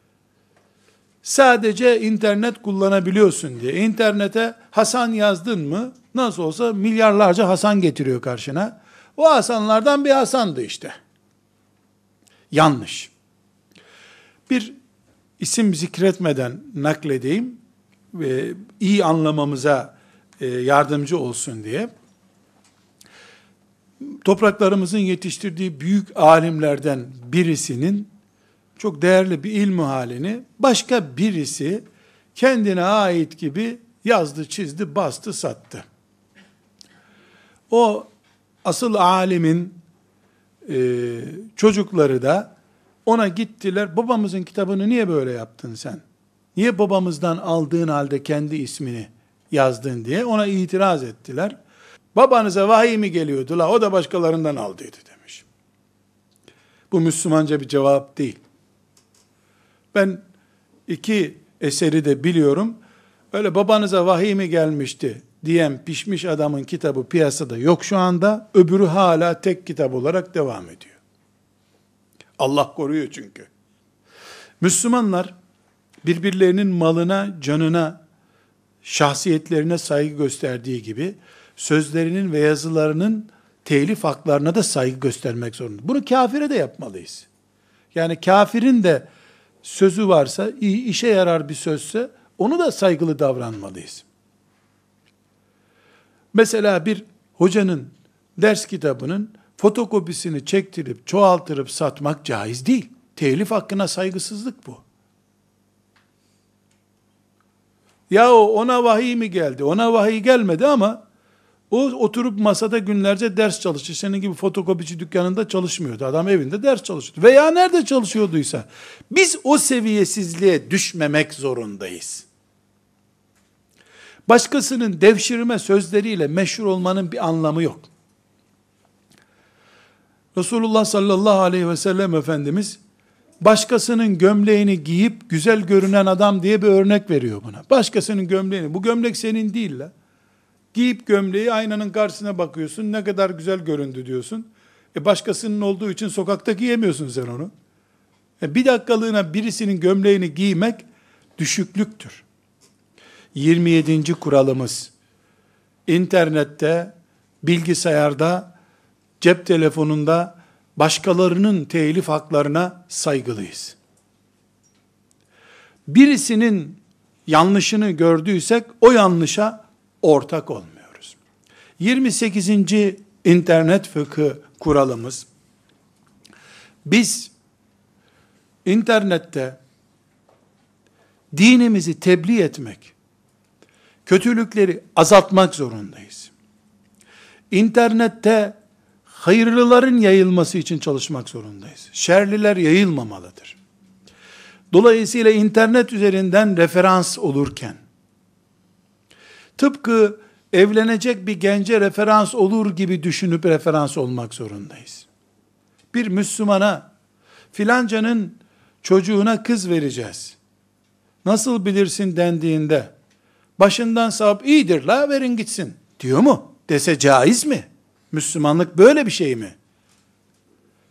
Sadece internet kullanabiliyorsun diye. İnternete Hasan yazdın mı, nasıl olsa milyarlarca Hasan getiriyor karşına. O Hasanlardan bir Hasan'dı işte. Yanlış. Bir isim zikretmeden nakledeyim, iyi anlamamıza yardımcı olsun diye. Topraklarımızın yetiştirdiği büyük alimlerden birisinin çok değerli bir ilmi halini başka birisi kendine ait gibi yazdı, çizdi, bastı, sattı. O asıl alimin çocukları da ona gittiler, babamızın kitabını niye böyle yaptın sen? Niye babamızdan aldığın halde kendi ismini yazdın diye ona itiraz ettiler. Babanıza vahiy mi geliyordu la, o da başkalarından aldıydı demiş. Bu Müslümanca bir cevap değil. Ben iki eseri de biliyorum. Öyle babanıza vahiy mi gelmişti diyen pişmiş adamın kitabı piyasada yok şu anda. Öbürü hala tek kitap olarak devam ediyor. Allah koruyor çünkü. Müslümanlar birbirlerinin malına, canına, şahsiyetlerine saygı gösterdiği gibi sözlerinin ve yazılarının telif haklarına da saygı göstermek zorunda. Bunu kafire de yapmalıyız. Yani kafirin de sözü varsa, işe yarar bir sözse onu da saygılı davranmalıyız. Mesela bir hocanın ders kitabının fotokopisini çektirip çoğaltırıp satmak caiz değil. Telif hakkına saygısızlık bu. Ya ona vahiy mi geldi? Ona vahiy gelmedi ama o oturup masada günlerce ders çalışıyor. Senin gibi fotokopici dükkanında çalışmıyordu. Adam evinde ders çalışıyordu. Veya nerede çalışıyorduysa. Biz o seviyesizliğe düşmemek zorundayız. Başkasının devşirme sözleriyle meşhur olmanın bir anlamı yok. Resulullah sallallahu aleyhi ve sellem Efendimiz başkasının gömleğini giyip güzel görünen adam diye bir örnek veriyor buna. Başkasının gömleğini, bu gömlek senin değil la. Giyip gömleği aynanın karşısına bakıyorsun, ne kadar güzel göründü diyorsun. Başkasının olduğu için sokakta giyemiyorsun sen onu. Bir dakikalığına birisinin gömleğini giymek düşüklüktür. 27. kuralımız, internette, bilgisayarda, cep telefonunda başkalarının telif haklarına saygılıyız. Birisinin yanlışını gördüysek o yanlışa ortak olmuyoruz. 28. internet fıkhı kuralımız, biz internette dinimizi tebliğ etmek, kötülükleri azaltmak zorundayız. İnternette hayırlıların yayılması için çalışmak zorundayız. Şerliler yayılmamalıdır. Dolayısıyla internet üzerinden referans olurken, tıpkı evlenecek bir gence referans olur gibi düşünüp referans olmak zorundayız. Bir Müslümana, filancanın çocuğuna kız vereceğiz, nasıl bilirsin dendiğinde, başından sağıp iyidir la verin gitsin diyor mu? Dese caiz mi? Müslümanlık böyle bir şey mi?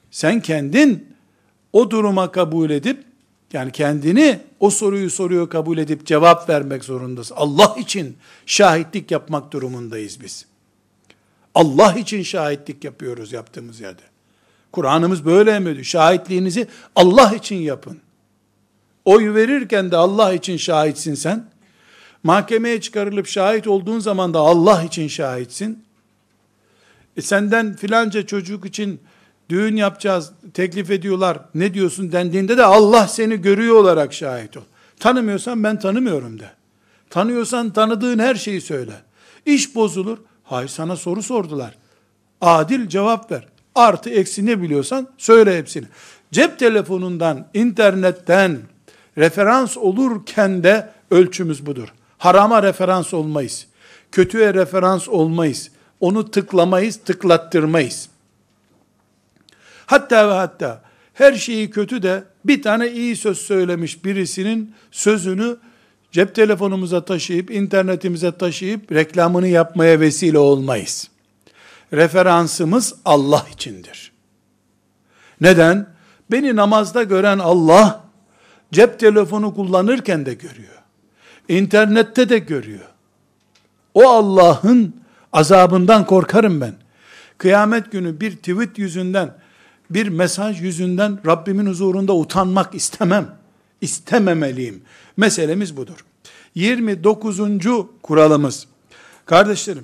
Sen kendin o duruma kabul edip, yani kendini o soruyu soruyor kabul edip cevap vermek zorundasın. Allah için şahitlik yapmak durumundayız biz. Allah için şahitlik yapıyoruz yaptığımız yerde. Kur'an'ımız böyle emrediyor. Şahitliğinizi Allah için yapın. Oy verirken de Allah için şahitsin sen. Mahkemeye çıkarılıp şahit olduğun zaman da Allah için şahitsin. Senden filanca çocuk için düğün yapacağız, teklif ediyorlar, ne diyorsun dendiğinde de Allah seni görüyor olarak şahit ol. Tanımıyorsan ben tanımıyorum de. Tanıyorsan tanıdığın her şeyi söyle. İş bozulur. Hayır, sana soru sordular. Adil cevap ver. Artı eksi ne biliyorsan söyle hepsini. Cep telefonundan, internetten referans olurken de ölçümüz budur. Harama referans olmayız. Kötüye referans olmayız. Onu tıklamayız, tıklattırmayız. Hatta ve hatta her şeyi kötü de bir tane iyi söz söylemiş birisinin sözünü cep telefonumuza taşıyıp, internetimize taşıyıp reklamını yapmaya vesile olmayız. Referansımız Allah içindir. Neden? Beni namazda gören Allah, cep telefonu kullanırken de görüyor. İnternette de görüyor. O Allah'ın azabından korkarım ben. Kıyamet günü bir tweet yüzünden, bir mesaj yüzünden Rabbimin huzurunda utanmak istemem. İstememeliyim. Meselemiz budur. 29. kuralımız. Kardeşlerim,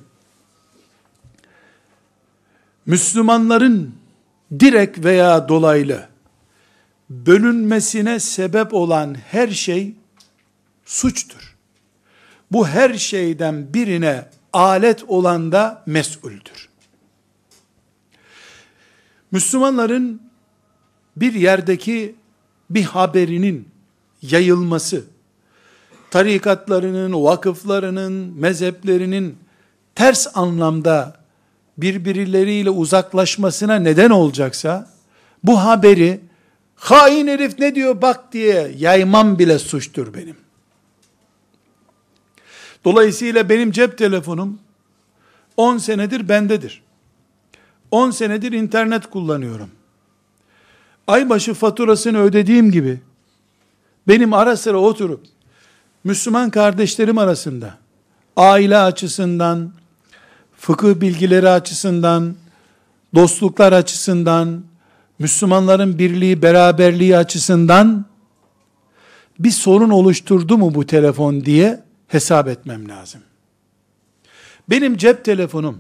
Müslümanların direkt veya dolaylı bölünmesine sebep olan her şey suçtur. Bu her şeyden birine alet olan da mes'uldür. Müslümanların bir yerdeki bir haberinin yayılması, tarikatlarının, vakıflarının, mezheplerinin ters anlamda birbirleriyle uzaklaşmasına neden olacaksa, bu haberi hain herif ne diyor bak diye yaymam bile suçtur benim. Dolayısıyla benim cep telefonum 10 senedir bendedir. 10 senedir internet kullanıyorum. Aybaşı faturasını ödediğim gibi benim ara sıra oturup Müslüman kardeşlerim arasında aile açısından, fıkıh bilgileri açısından, dostluklar açısından, Müslümanların birliği, beraberliği açısından bir sorun oluşturdu mu bu telefon diye hesap etmem lazım. Benim cep telefonum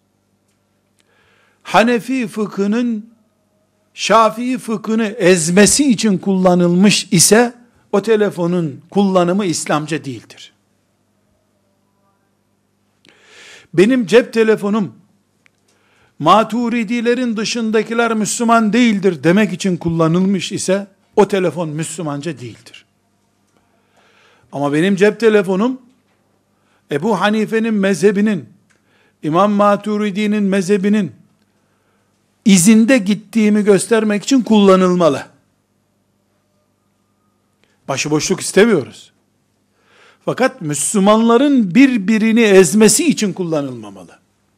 Hanefi fıkhının Şafii fıkhını ezmesi için kullanılmış ise o telefonun kullanımı İslamca değildir. Benim cep telefonum Maturidilerin dışındakiler Müslüman değildir demek için kullanılmış ise o telefon Müslümanca değildir. Ama benim cep telefonum Ebu Hanife'nin mezhebinin, İmam Maturidi'nin mezhebinin izinde gittiğimi göstermek için kullanılmalı. Başıboşluk istemiyoruz. Fakat Müslümanların birbirini ezmesi için kullanılmamalı.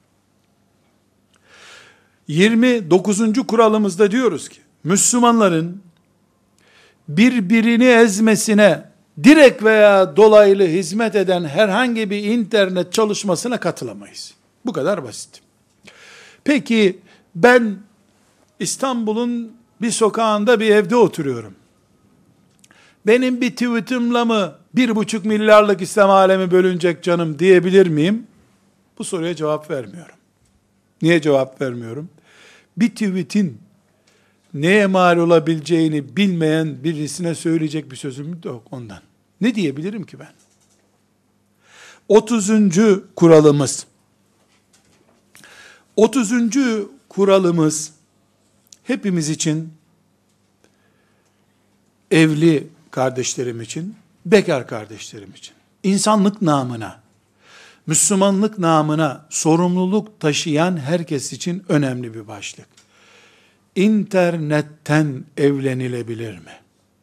29. kuralımızda diyoruz ki, Müslümanların birbirini ezmesine direkt veya dolaylı hizmet eden herhangi bir internet çalışmasına katılamayız. Bu kadar basit. Peki ben İstanbul'un bir sokağında bir evde oturuyorum. Benim bir tweetimle mi 1,5 milyarlık İslam alemi bölünecek canım diyebilir miyim? Bu soruya cevap vermiyorum. Niye cevap vermiyorum? Bir tweetin neye mal olabileceğini bilmeyen birisine söyleyecek bir sözüm yok ondan. Ne diyebilirim ki ben? 30. kuralımız. 30. kuralımız hepimiz için, evli kardeşlerim için, bekar kardeşlerim için, insanlık namına, Müslümanlık namına sorumluluk taşıyan herkes için önemli bir başlık. İnternetten evlenilebilir mi?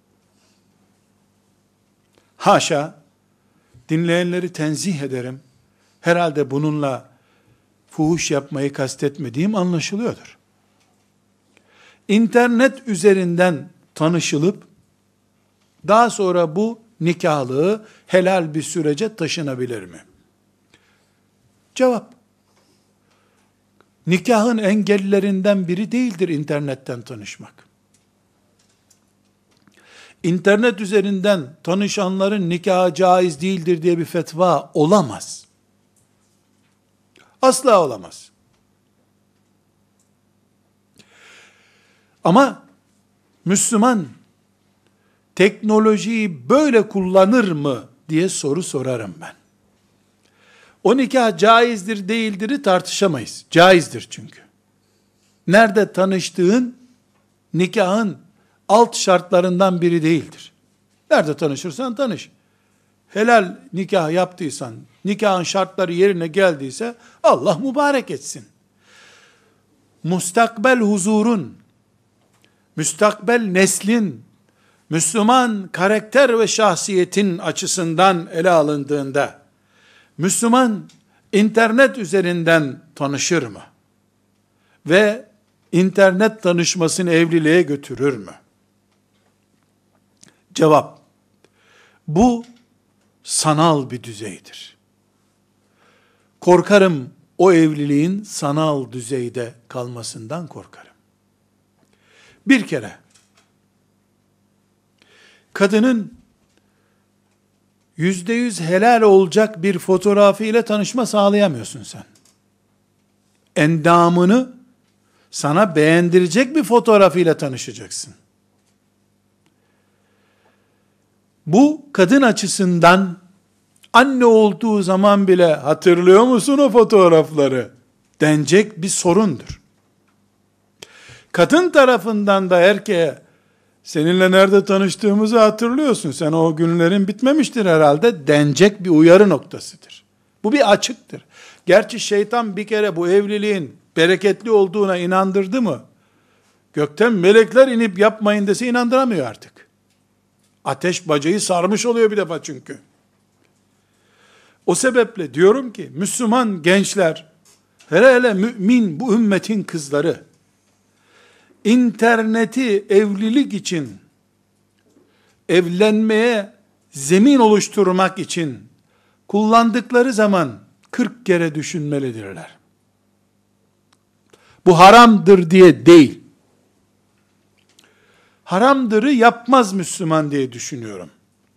Haşa, dinleyenleri tenzih ederim. Herhalde bununla fuhuş yapmayı kastetmediğim anlaşılıyordur. internet üzerinden tanışılıp, daha sonra bu nikahlığı helal bir sürece taşınabilir mi? Cevap: nikahın engellerinden biri değildir internetten tanışmak. İnternet üzerinden tanışanların nikahı caiz değildir diye bir fetva olamaz. Asla olamaz. Ama Müslüman teknolojiyi böyle kullanır mı diye soru sorarım ben. O nikah caizdir değildir'i tartışamayız. Caizdir çünkü. Nerede tanıştığın nikahın alt şartlarından biri değildir. Nerede tanışırsan tanış. Helal nikah yaptıysan, nikahın şartları yerine geldiyse Allah mübarek etsin. Mustakbel huzurun, müstakbel neslin, Müslüman karakter ve şahsiyetin açısından ele alındığında, Müslüman internet üzerinden tanışır mı? Ve internet tanışmasını evliliğe götürür mü? Cevap: bu sanal bir düzeydir. Korkarım o evliliğin sanal düzeyde kalmasından korkarım. Bir kere kadının %100 helal olacak bir fotoğrafı ile tanışma sağlayamıyorsun sen. Endamını sana beğendirecek bir fotoğrafıyla tanışacaksın. Bu kadın açısından anne olduğu zaman bile hatırlıyor musun o fotoğrafları denecek bir sorundur. Kadın tarafından da erkeğe seninle nerede tanıştığımızı hatırlıyorsun, sen o günlerin bitmemiştir herhalde denecek bir uyarı noktasıdır. Bu bir açıktır. Gerçi şeytan bir kere bu evliliğin bereketli olduğuna inandırdı mı, gökten melekler inip yapmayın dese inandıramıyor artık. Ateş bacayı sarmış oluyor bir defa çünkü. O sebeple diyorum ki, Müslüman gençler, hele hele mümin bu ümmetin kızları, interneti evlilik için, evlenmeye zemin oluşturmak için kullandıkları zaman 40 kere düşünmelidirler. Bu haramdır diye değil. Haramdırı yapmaz Müslüman diye düşünüyorum.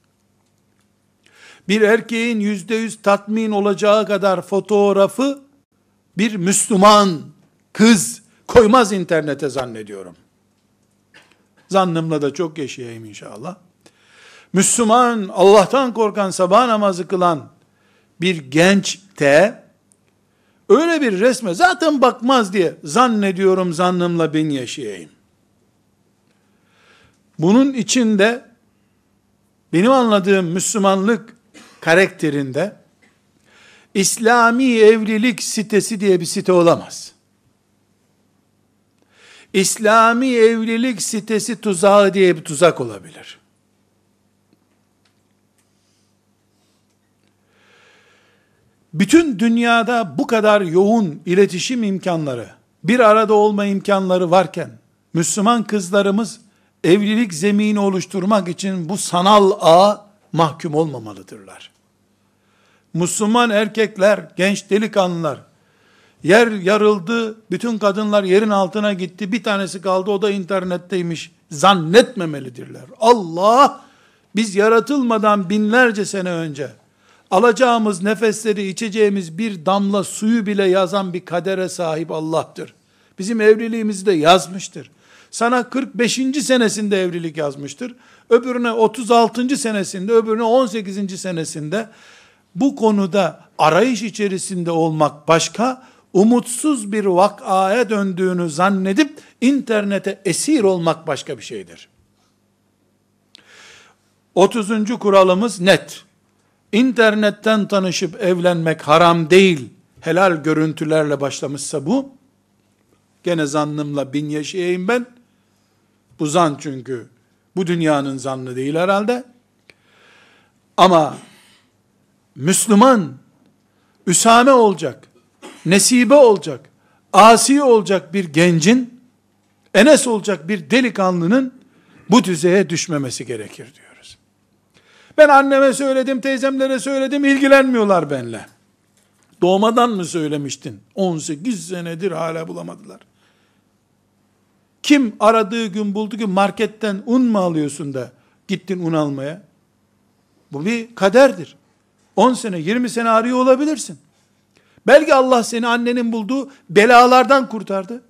Bir erkeğin %100 tatmin olacağı kadar fotoğrafı bir Müslüman kız koymaz internete zannediyorum. Zannımla da çok yaşayayım inşallah. Müslüman, Allah'tan korkan, sabah namazı kılan bir genç de öyle bir resme zaten bakmaz diye zannediyorum, zannımla ben yaşayayım. Bunun içinde benim anladığım Müslümanlık karakterinde İslami evlilik sitesi diye bir site olamaz. İslami evlilik sitesi tuzağı diye bir tuzak olabilir. Bütün dünyada bu kadar yoğun iletişim imkanları, bir arada olma imkanları varken, Müslüman kızlarımız evlilik zemini oluşturmak için bu sanal ağa mahkum olmamalıdırlar. Müslüman erkekler, genç delikanlılar, yer yarıldı, bütün kadınlar yerin altına gitti, bir tanesi kaldı, o da internetteymiş, zannetmemelidirler. Allah, biz yaratılmadan binlerce sene önce, alacağımız nefesleri, içeceğimiz bir damla suyu bile yazan bir kadere sahip Allah'tır. Bizim evliliğimizi de yazmıştır. Sana 45. senesinde evlilik yazmıştır. Öbürüne 36. senesinde, öbürüne 18. senesinde. Bu konuda arayış içerisinde olmak başka, umutsuz bir vakaya döndüğünü zannedip internete esir olmak başka bir şeydir. 30. kuralımız net. İnternetten tanışıp evlenmek haram değil, helal görüntülerle başlamışsa bu, gene zannımla bin yaşayayım ben, bu zan çünkü bu dünyanın zannı değil herhalde, ama Müslüman, üsame olacak, nesibe olacak, asi olacak bir gencin, Enes olacak bir delikanlının bu düzeye düşmemesi gerekir diyoruz. Ben anneme söyledim, teyzemlere söyledim, ilgilenmiyorlar benimle. Doğmadan mı söylemiştin? 18 senedir hala bulamadılar. Kim aradığı gün buldu ki marketten un mu alıyorsun da gittin un almaya? Bu bir kaderdir. 10 sene, 20 sene arıyor olabilirsin. Belki Allah seni annenin bulduğu belalardan kurtardı.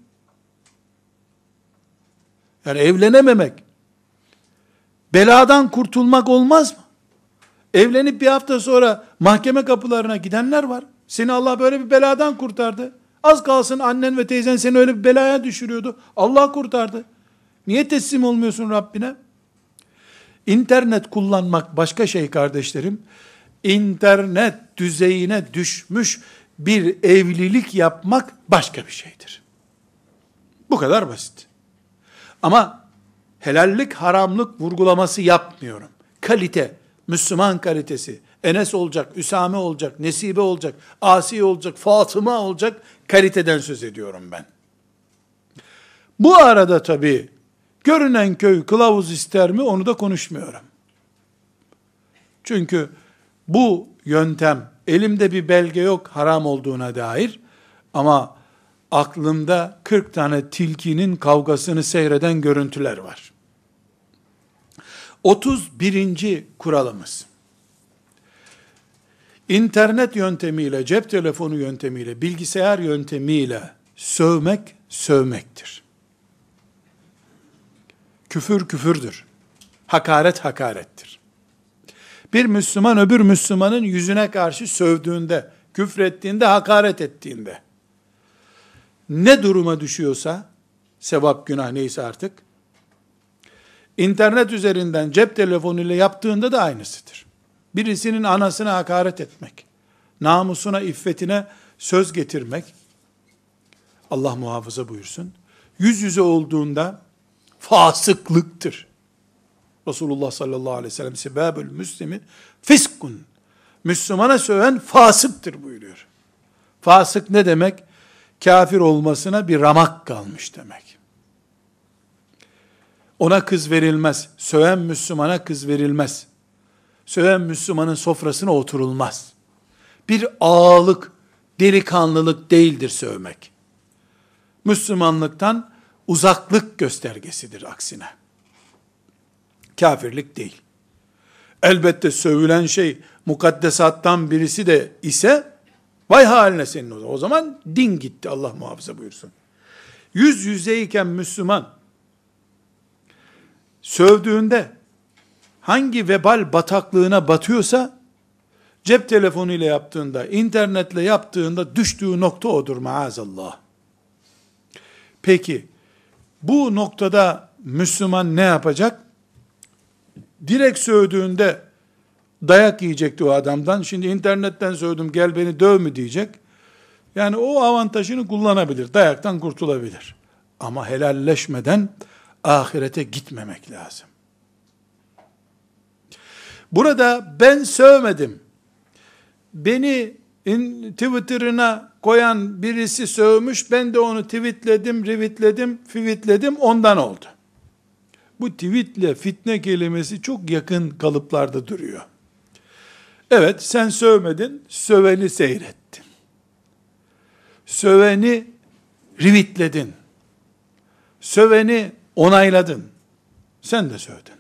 Yani evlenememek, beladan kurtulmak olmaz mı? Evlenip bir hafta sonra mahkeme kapılarına gidenler var. Seni Allah böyle bir beladan kurtardı. Az kalsın annen ve teyzen seni öyle bir belaya düşürüyordu. Allah kurtardı. Niye teslim olmuyorsun Rabbine? İnternet kullanmak başka şey kardeşlerim. İnternet düzeyine düşmüş bir evlilik yapmak başka bir şeydir. Bu kadar basit. Ama helallik, haramlık vurgulaması yapmıyorum. Kalite, Müslüman kalitesi, Enes olacak, Üsame olacak, Nesibe olacak, Asiye olacak, Fatıma olacak kaliteden söz ediyorum ben. Bu arada tabii görünen köy kılavuz ister mi onu da konuşmuyorum. Çünkü bu yöntem, elimde bir belge yok haram olduğuna dair ama aklımda 40 tane tilkinin kavgasını seyreden görüntüler var. 31. kuralımız. İnternet yöntemiyle, cep telefonu yöntemiyle, bilgisayar yöntemiyle sövmek, sövmektir. Küfür, küfürdür. Hakaret, hakarettir. Bir Müslüman öbür Müslümanın yüzüne karşı sövdüğünde, küfrettiğinde, hakaret ettiğinde, ne duruma düşüyorsa, sevap günah neyse artık, internet üzerinden cep telefonuyla yaptığında da aynısıdır. Birisinin anasına hakaret etmek, namusuna, iffetine söz getirmek, Allah muhafaza buyursun, yüz yüze olduğunda fasıklıktır. Resulullah sallallahu aleyhi ve sellem sebâbül müslimi fiskun. Müslümana söven fasıktır buyuruyor. Fasık ne demek? Kafir olmasına bir ramak kalmış demek. Ona kız verilmez. Söven Müslümana kız verilmez. Söven Müslümanın sofrasına oturulmaz. Bir ağalık, delikanlılık değildir sövmek. Müslümanlıktan uzaklık göstergesidir aksine. Kafirlik değil. Elbette sövülen şey mukaddesattan birisi de ise vay haline senin o zaman. O zaman din gitti, Allah muhafaza buyursun. Yüz yüzeyken Müslüman sövdüğünde hangi vebal bataklığına batıyorsa cep telefonuyla yaptığında, internetle yaptığında düştüğü nokta odur maazallah. Peki bu noktada Müslüman ne yapacak? Direkt sövdüğünde dayak yiyecekti o adamdan. Şimdi internetten sövdüm gel beni döv mü diyecek. Yani o avantajını kullanabilir. Dayaktan kurtulabilir. Ama helalleşmeden ahirete gitmemek lazım. Burada ben sövmedim. Beni Twitter'ına koyan birisi sövmüş. Ben de onu tweetledim, retweetledim, fivitledim. Ondan oldu. Bu tweetle fitne kelimesi çok yakın kalıplarda duruyor. Evet, sen sövmedin, söveni seyrettin. Söveni retweetledin. Söveni onayladın. Sen de sövdün.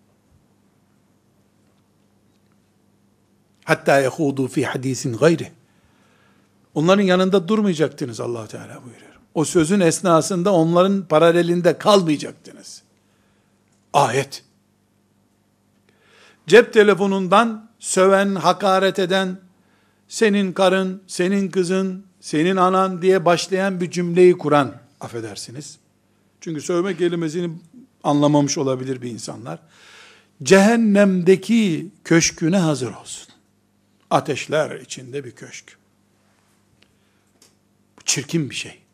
Hatta yehudu fi hadisin gayri. Onların yanında durmayacaktınız Allah Teala buyuruyor. O sözün esnasında onların paralelinde kalmayacaktınız. Ayet. Cep telefonundan söven, hakaret eden, senin karın, senin kızın, senin anan diye başlayan bir cümleyi kuran, affedersiniz. Çünkü sövme kelimesini anlamamış olabilir bir insanlar. Cehennemdeki köşküne hazır olsun. Ateşler içinde bir köşk. Bu çirkin bir şey.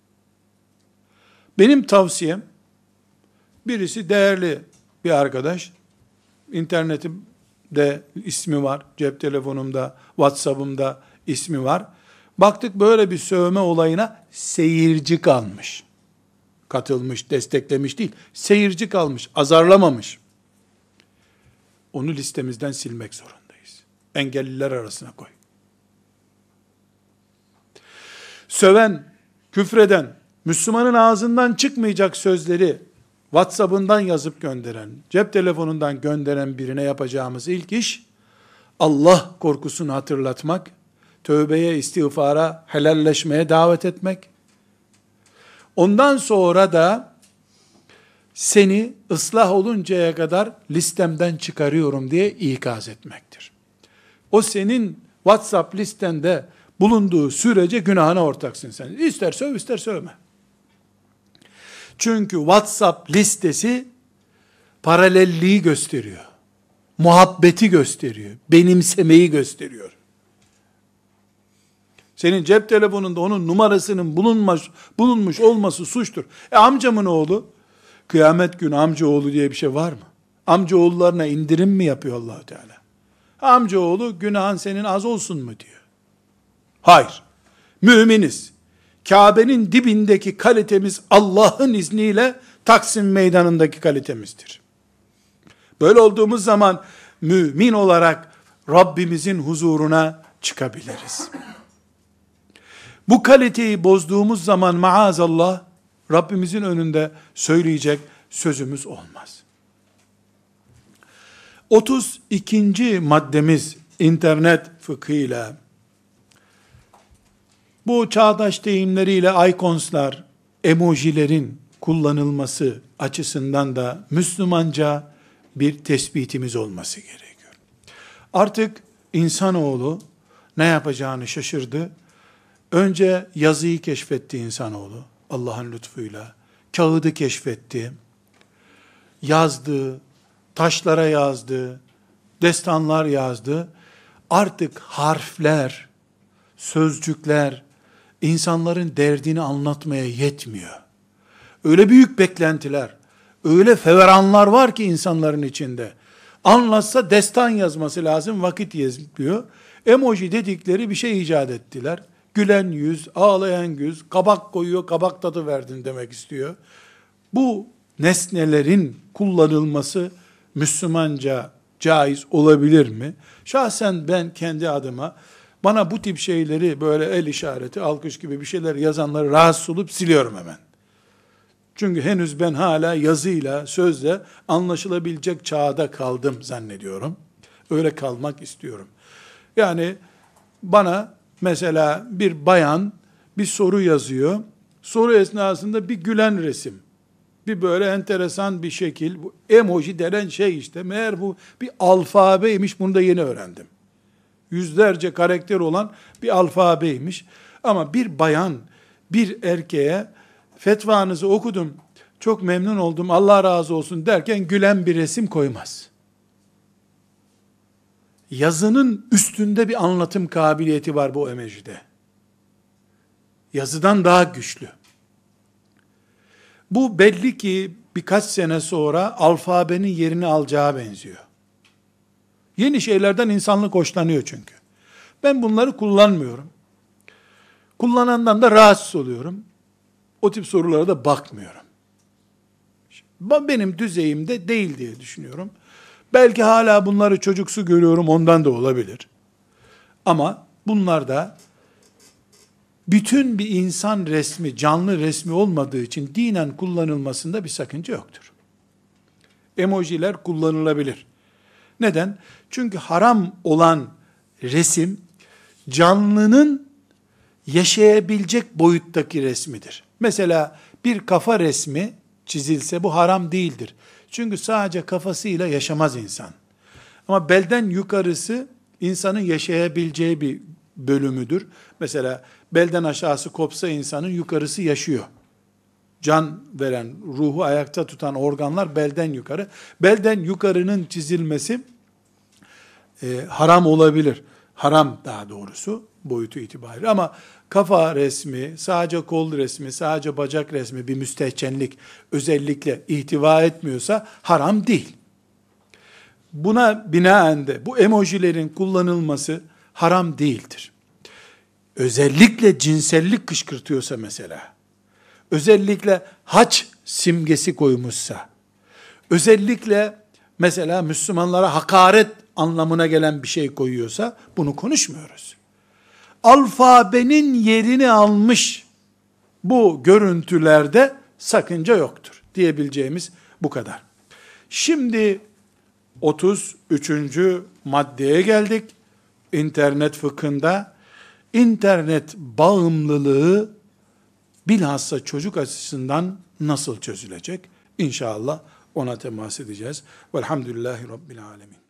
Benim tavsiyem, birisi değerli bir arkadaş, internetimde ismi var, cep telefonumda, WhatsApp'ımda ismi var. Baktık böyle bir sövme olayına seyirci kalmış. katılmış, desteklemiş değil, seyirci kalmış, azarlamamış. Onu listemizden silmek zorundayız. Engelliler arasına koy. Söven, küfreden, Müslümanın ağzından çıkmayacak sözleri WhatsApp'ından yazıp gönderen, cep telefonundan gönderen birine yapacağımız ilk iş, Allah korkusunu hatırlatmak, tövbeye, istiğfara, helalleşmeye davet etmek. Ondan sonra da seni ıslah oluncaya kadar listemden çıkarıyorum diye ikaz etmektir. O senin WhatsApp listende bulunduğu sürece günahına ortaksın sen. İster söv, ister sövme. Çünkü WhatsApp listesi paralelliği gösteriyor. Muhabbeti gösteriyor. Benimsemeyi gösteriyor. Senin cep telefonunda onun numarasının bulunmuş olması suçtur. Amcamın oğlu, kıyamet günü amcaoğlu diye bir şey var mı? Amcaoğullarına indirim mi yapıyor Allah Teala? Amcaoğlu günahın senin az olsun mu diyor. Hayır. Müminiz. Kabe'nin dibindeki kalitemiz Allah'ın izniyle Taksim Meydanı'ndaki kalitemizdir. Böyle olduğumuz zaman mümin olarak Rabbimizin huzuruna çıkabiliriz. Bu kaliteyi bozduğumuz zaman maazallah Rabbimizin önünde söyleyecek sözümüz olmaz. 32. maddemiz internet fıkhıyla, bu çağdaş deyimleriyle iconslar, emojilerin kullanılması açısından da Müslümanca bir tespitimiz olması gerekiyor. Artık insanoğlu ne yapacağını şaşırdı. Önce yazıyı keşfetti insanoğlu Allah'ın lütfuyla. Kağıdı keşfetti. Yazdı, taşlara yazdı, destanlar yazdı. Artık harfler, sözcükler insanların derdini anlatmaya yetmiyor. Öyle büyük beklentiler, öyle feveranlar var ki insanların içinde. Anlatsa destan yazması lazım, vakit yetmiyor. Emoji dedikleri bir şey icat ettiler. Gülen yüz, ağlayan yüz, kabak koyuyor, kabak tadı verdin demek istiyor. Bu nesnelerin kullanılması Müslümanca caiz olabilir mi? Şahsen ben kendi adıma, bana bu tip şeyleri böyle el işareti, alkış gibi bir şeyler yazanları rahatsız olup siliyorum hemen. Çünkü henüz ben hala yazıyla, sözle anlaşılabilecek çağda kaldım zannediyorum. Öyle kalmak istiyorum. Yani bana mesela bir bayan bir soru yazıyor. Soru esnasında bir gülen resim. Bir böyle enteresan bir şekil. Bu emoji denen şey işte. Meğer bu bir alfabeymiş. Bunu da yeni öğrendim. Yüzlerce karakter olan bir alfabeymiş. Ama bir bayan bir erkeğe fetvanızı okudum, çok memnun oldum, Allah razı olsun derken gülen bir resim koymaz. Yazının üstünde bir anlatım kabiliyeti var bu emojide. Yazıdan daha güçlü. Bu belli ki birkaç sene sonra alfabenin yerini alacağı benziyor. Yeni şeylerden insanlık hoşlanıyor çünkü. Ben bunları kullanmıyorum. Kullanandan da rahatsız oluyorum. O tip sorulara da bakmıyorum. Benim düzeyimde değil diye düşünüyorum. Belki hala bunları çocuksu görüyorum, ondan da olabilir. Ama bunlar da bütün bir insan resmi, canlı resmi olmadığı için dinen kullanılmasında bir sakınca yoktur. Emojiler kullanılabilir. Neden? Çünkü haram olan resim, canlının yaşayabilecek boyuttaki resmidir. Mesela bir kafa resmi çizilse bu haram değildir. Çünkü sadece kafasıyla yaşamaz insan. Ama belden yukarısı insanın yaşayabileceği bir bölümüdür. Mesela belden aşağısı kopsa insanın yukarısı yaşıyor. Can veren, ruhu ayakta tutan organlar belden yukarı. Belden yukarının çizilmesi haram olabilir. Haram daha doğrusu boyutu itibariyle. Ama kafa resmi, sadece kol resmi, sadece bacak resmi bir müstehcenlik özellikle ihtiva etmiyorsa haram değil. Buna binaen de bu emojilerin kullanılması haram değildir. Özellikle cinsellik kışkırtıyorsa mesela, özellikle haç simgesi koymuşsa, özellikle mesela Müslümanlara hakaret anlamına gelen bir şey koyuyorsa, bunu konuşmuyoruz. Alfabenin yerini almış bu görüntülerde sakınca yoktur diyebileceğimiz bu kadar. Şimdi 33. maddeye geldik. İnternet fıkhında internet bağımlılığı bilhassa çocuk açısından nasıl çözülecek? İnşallah ona temas edeceğiz. Velhamdülillahi Rabbil alemin.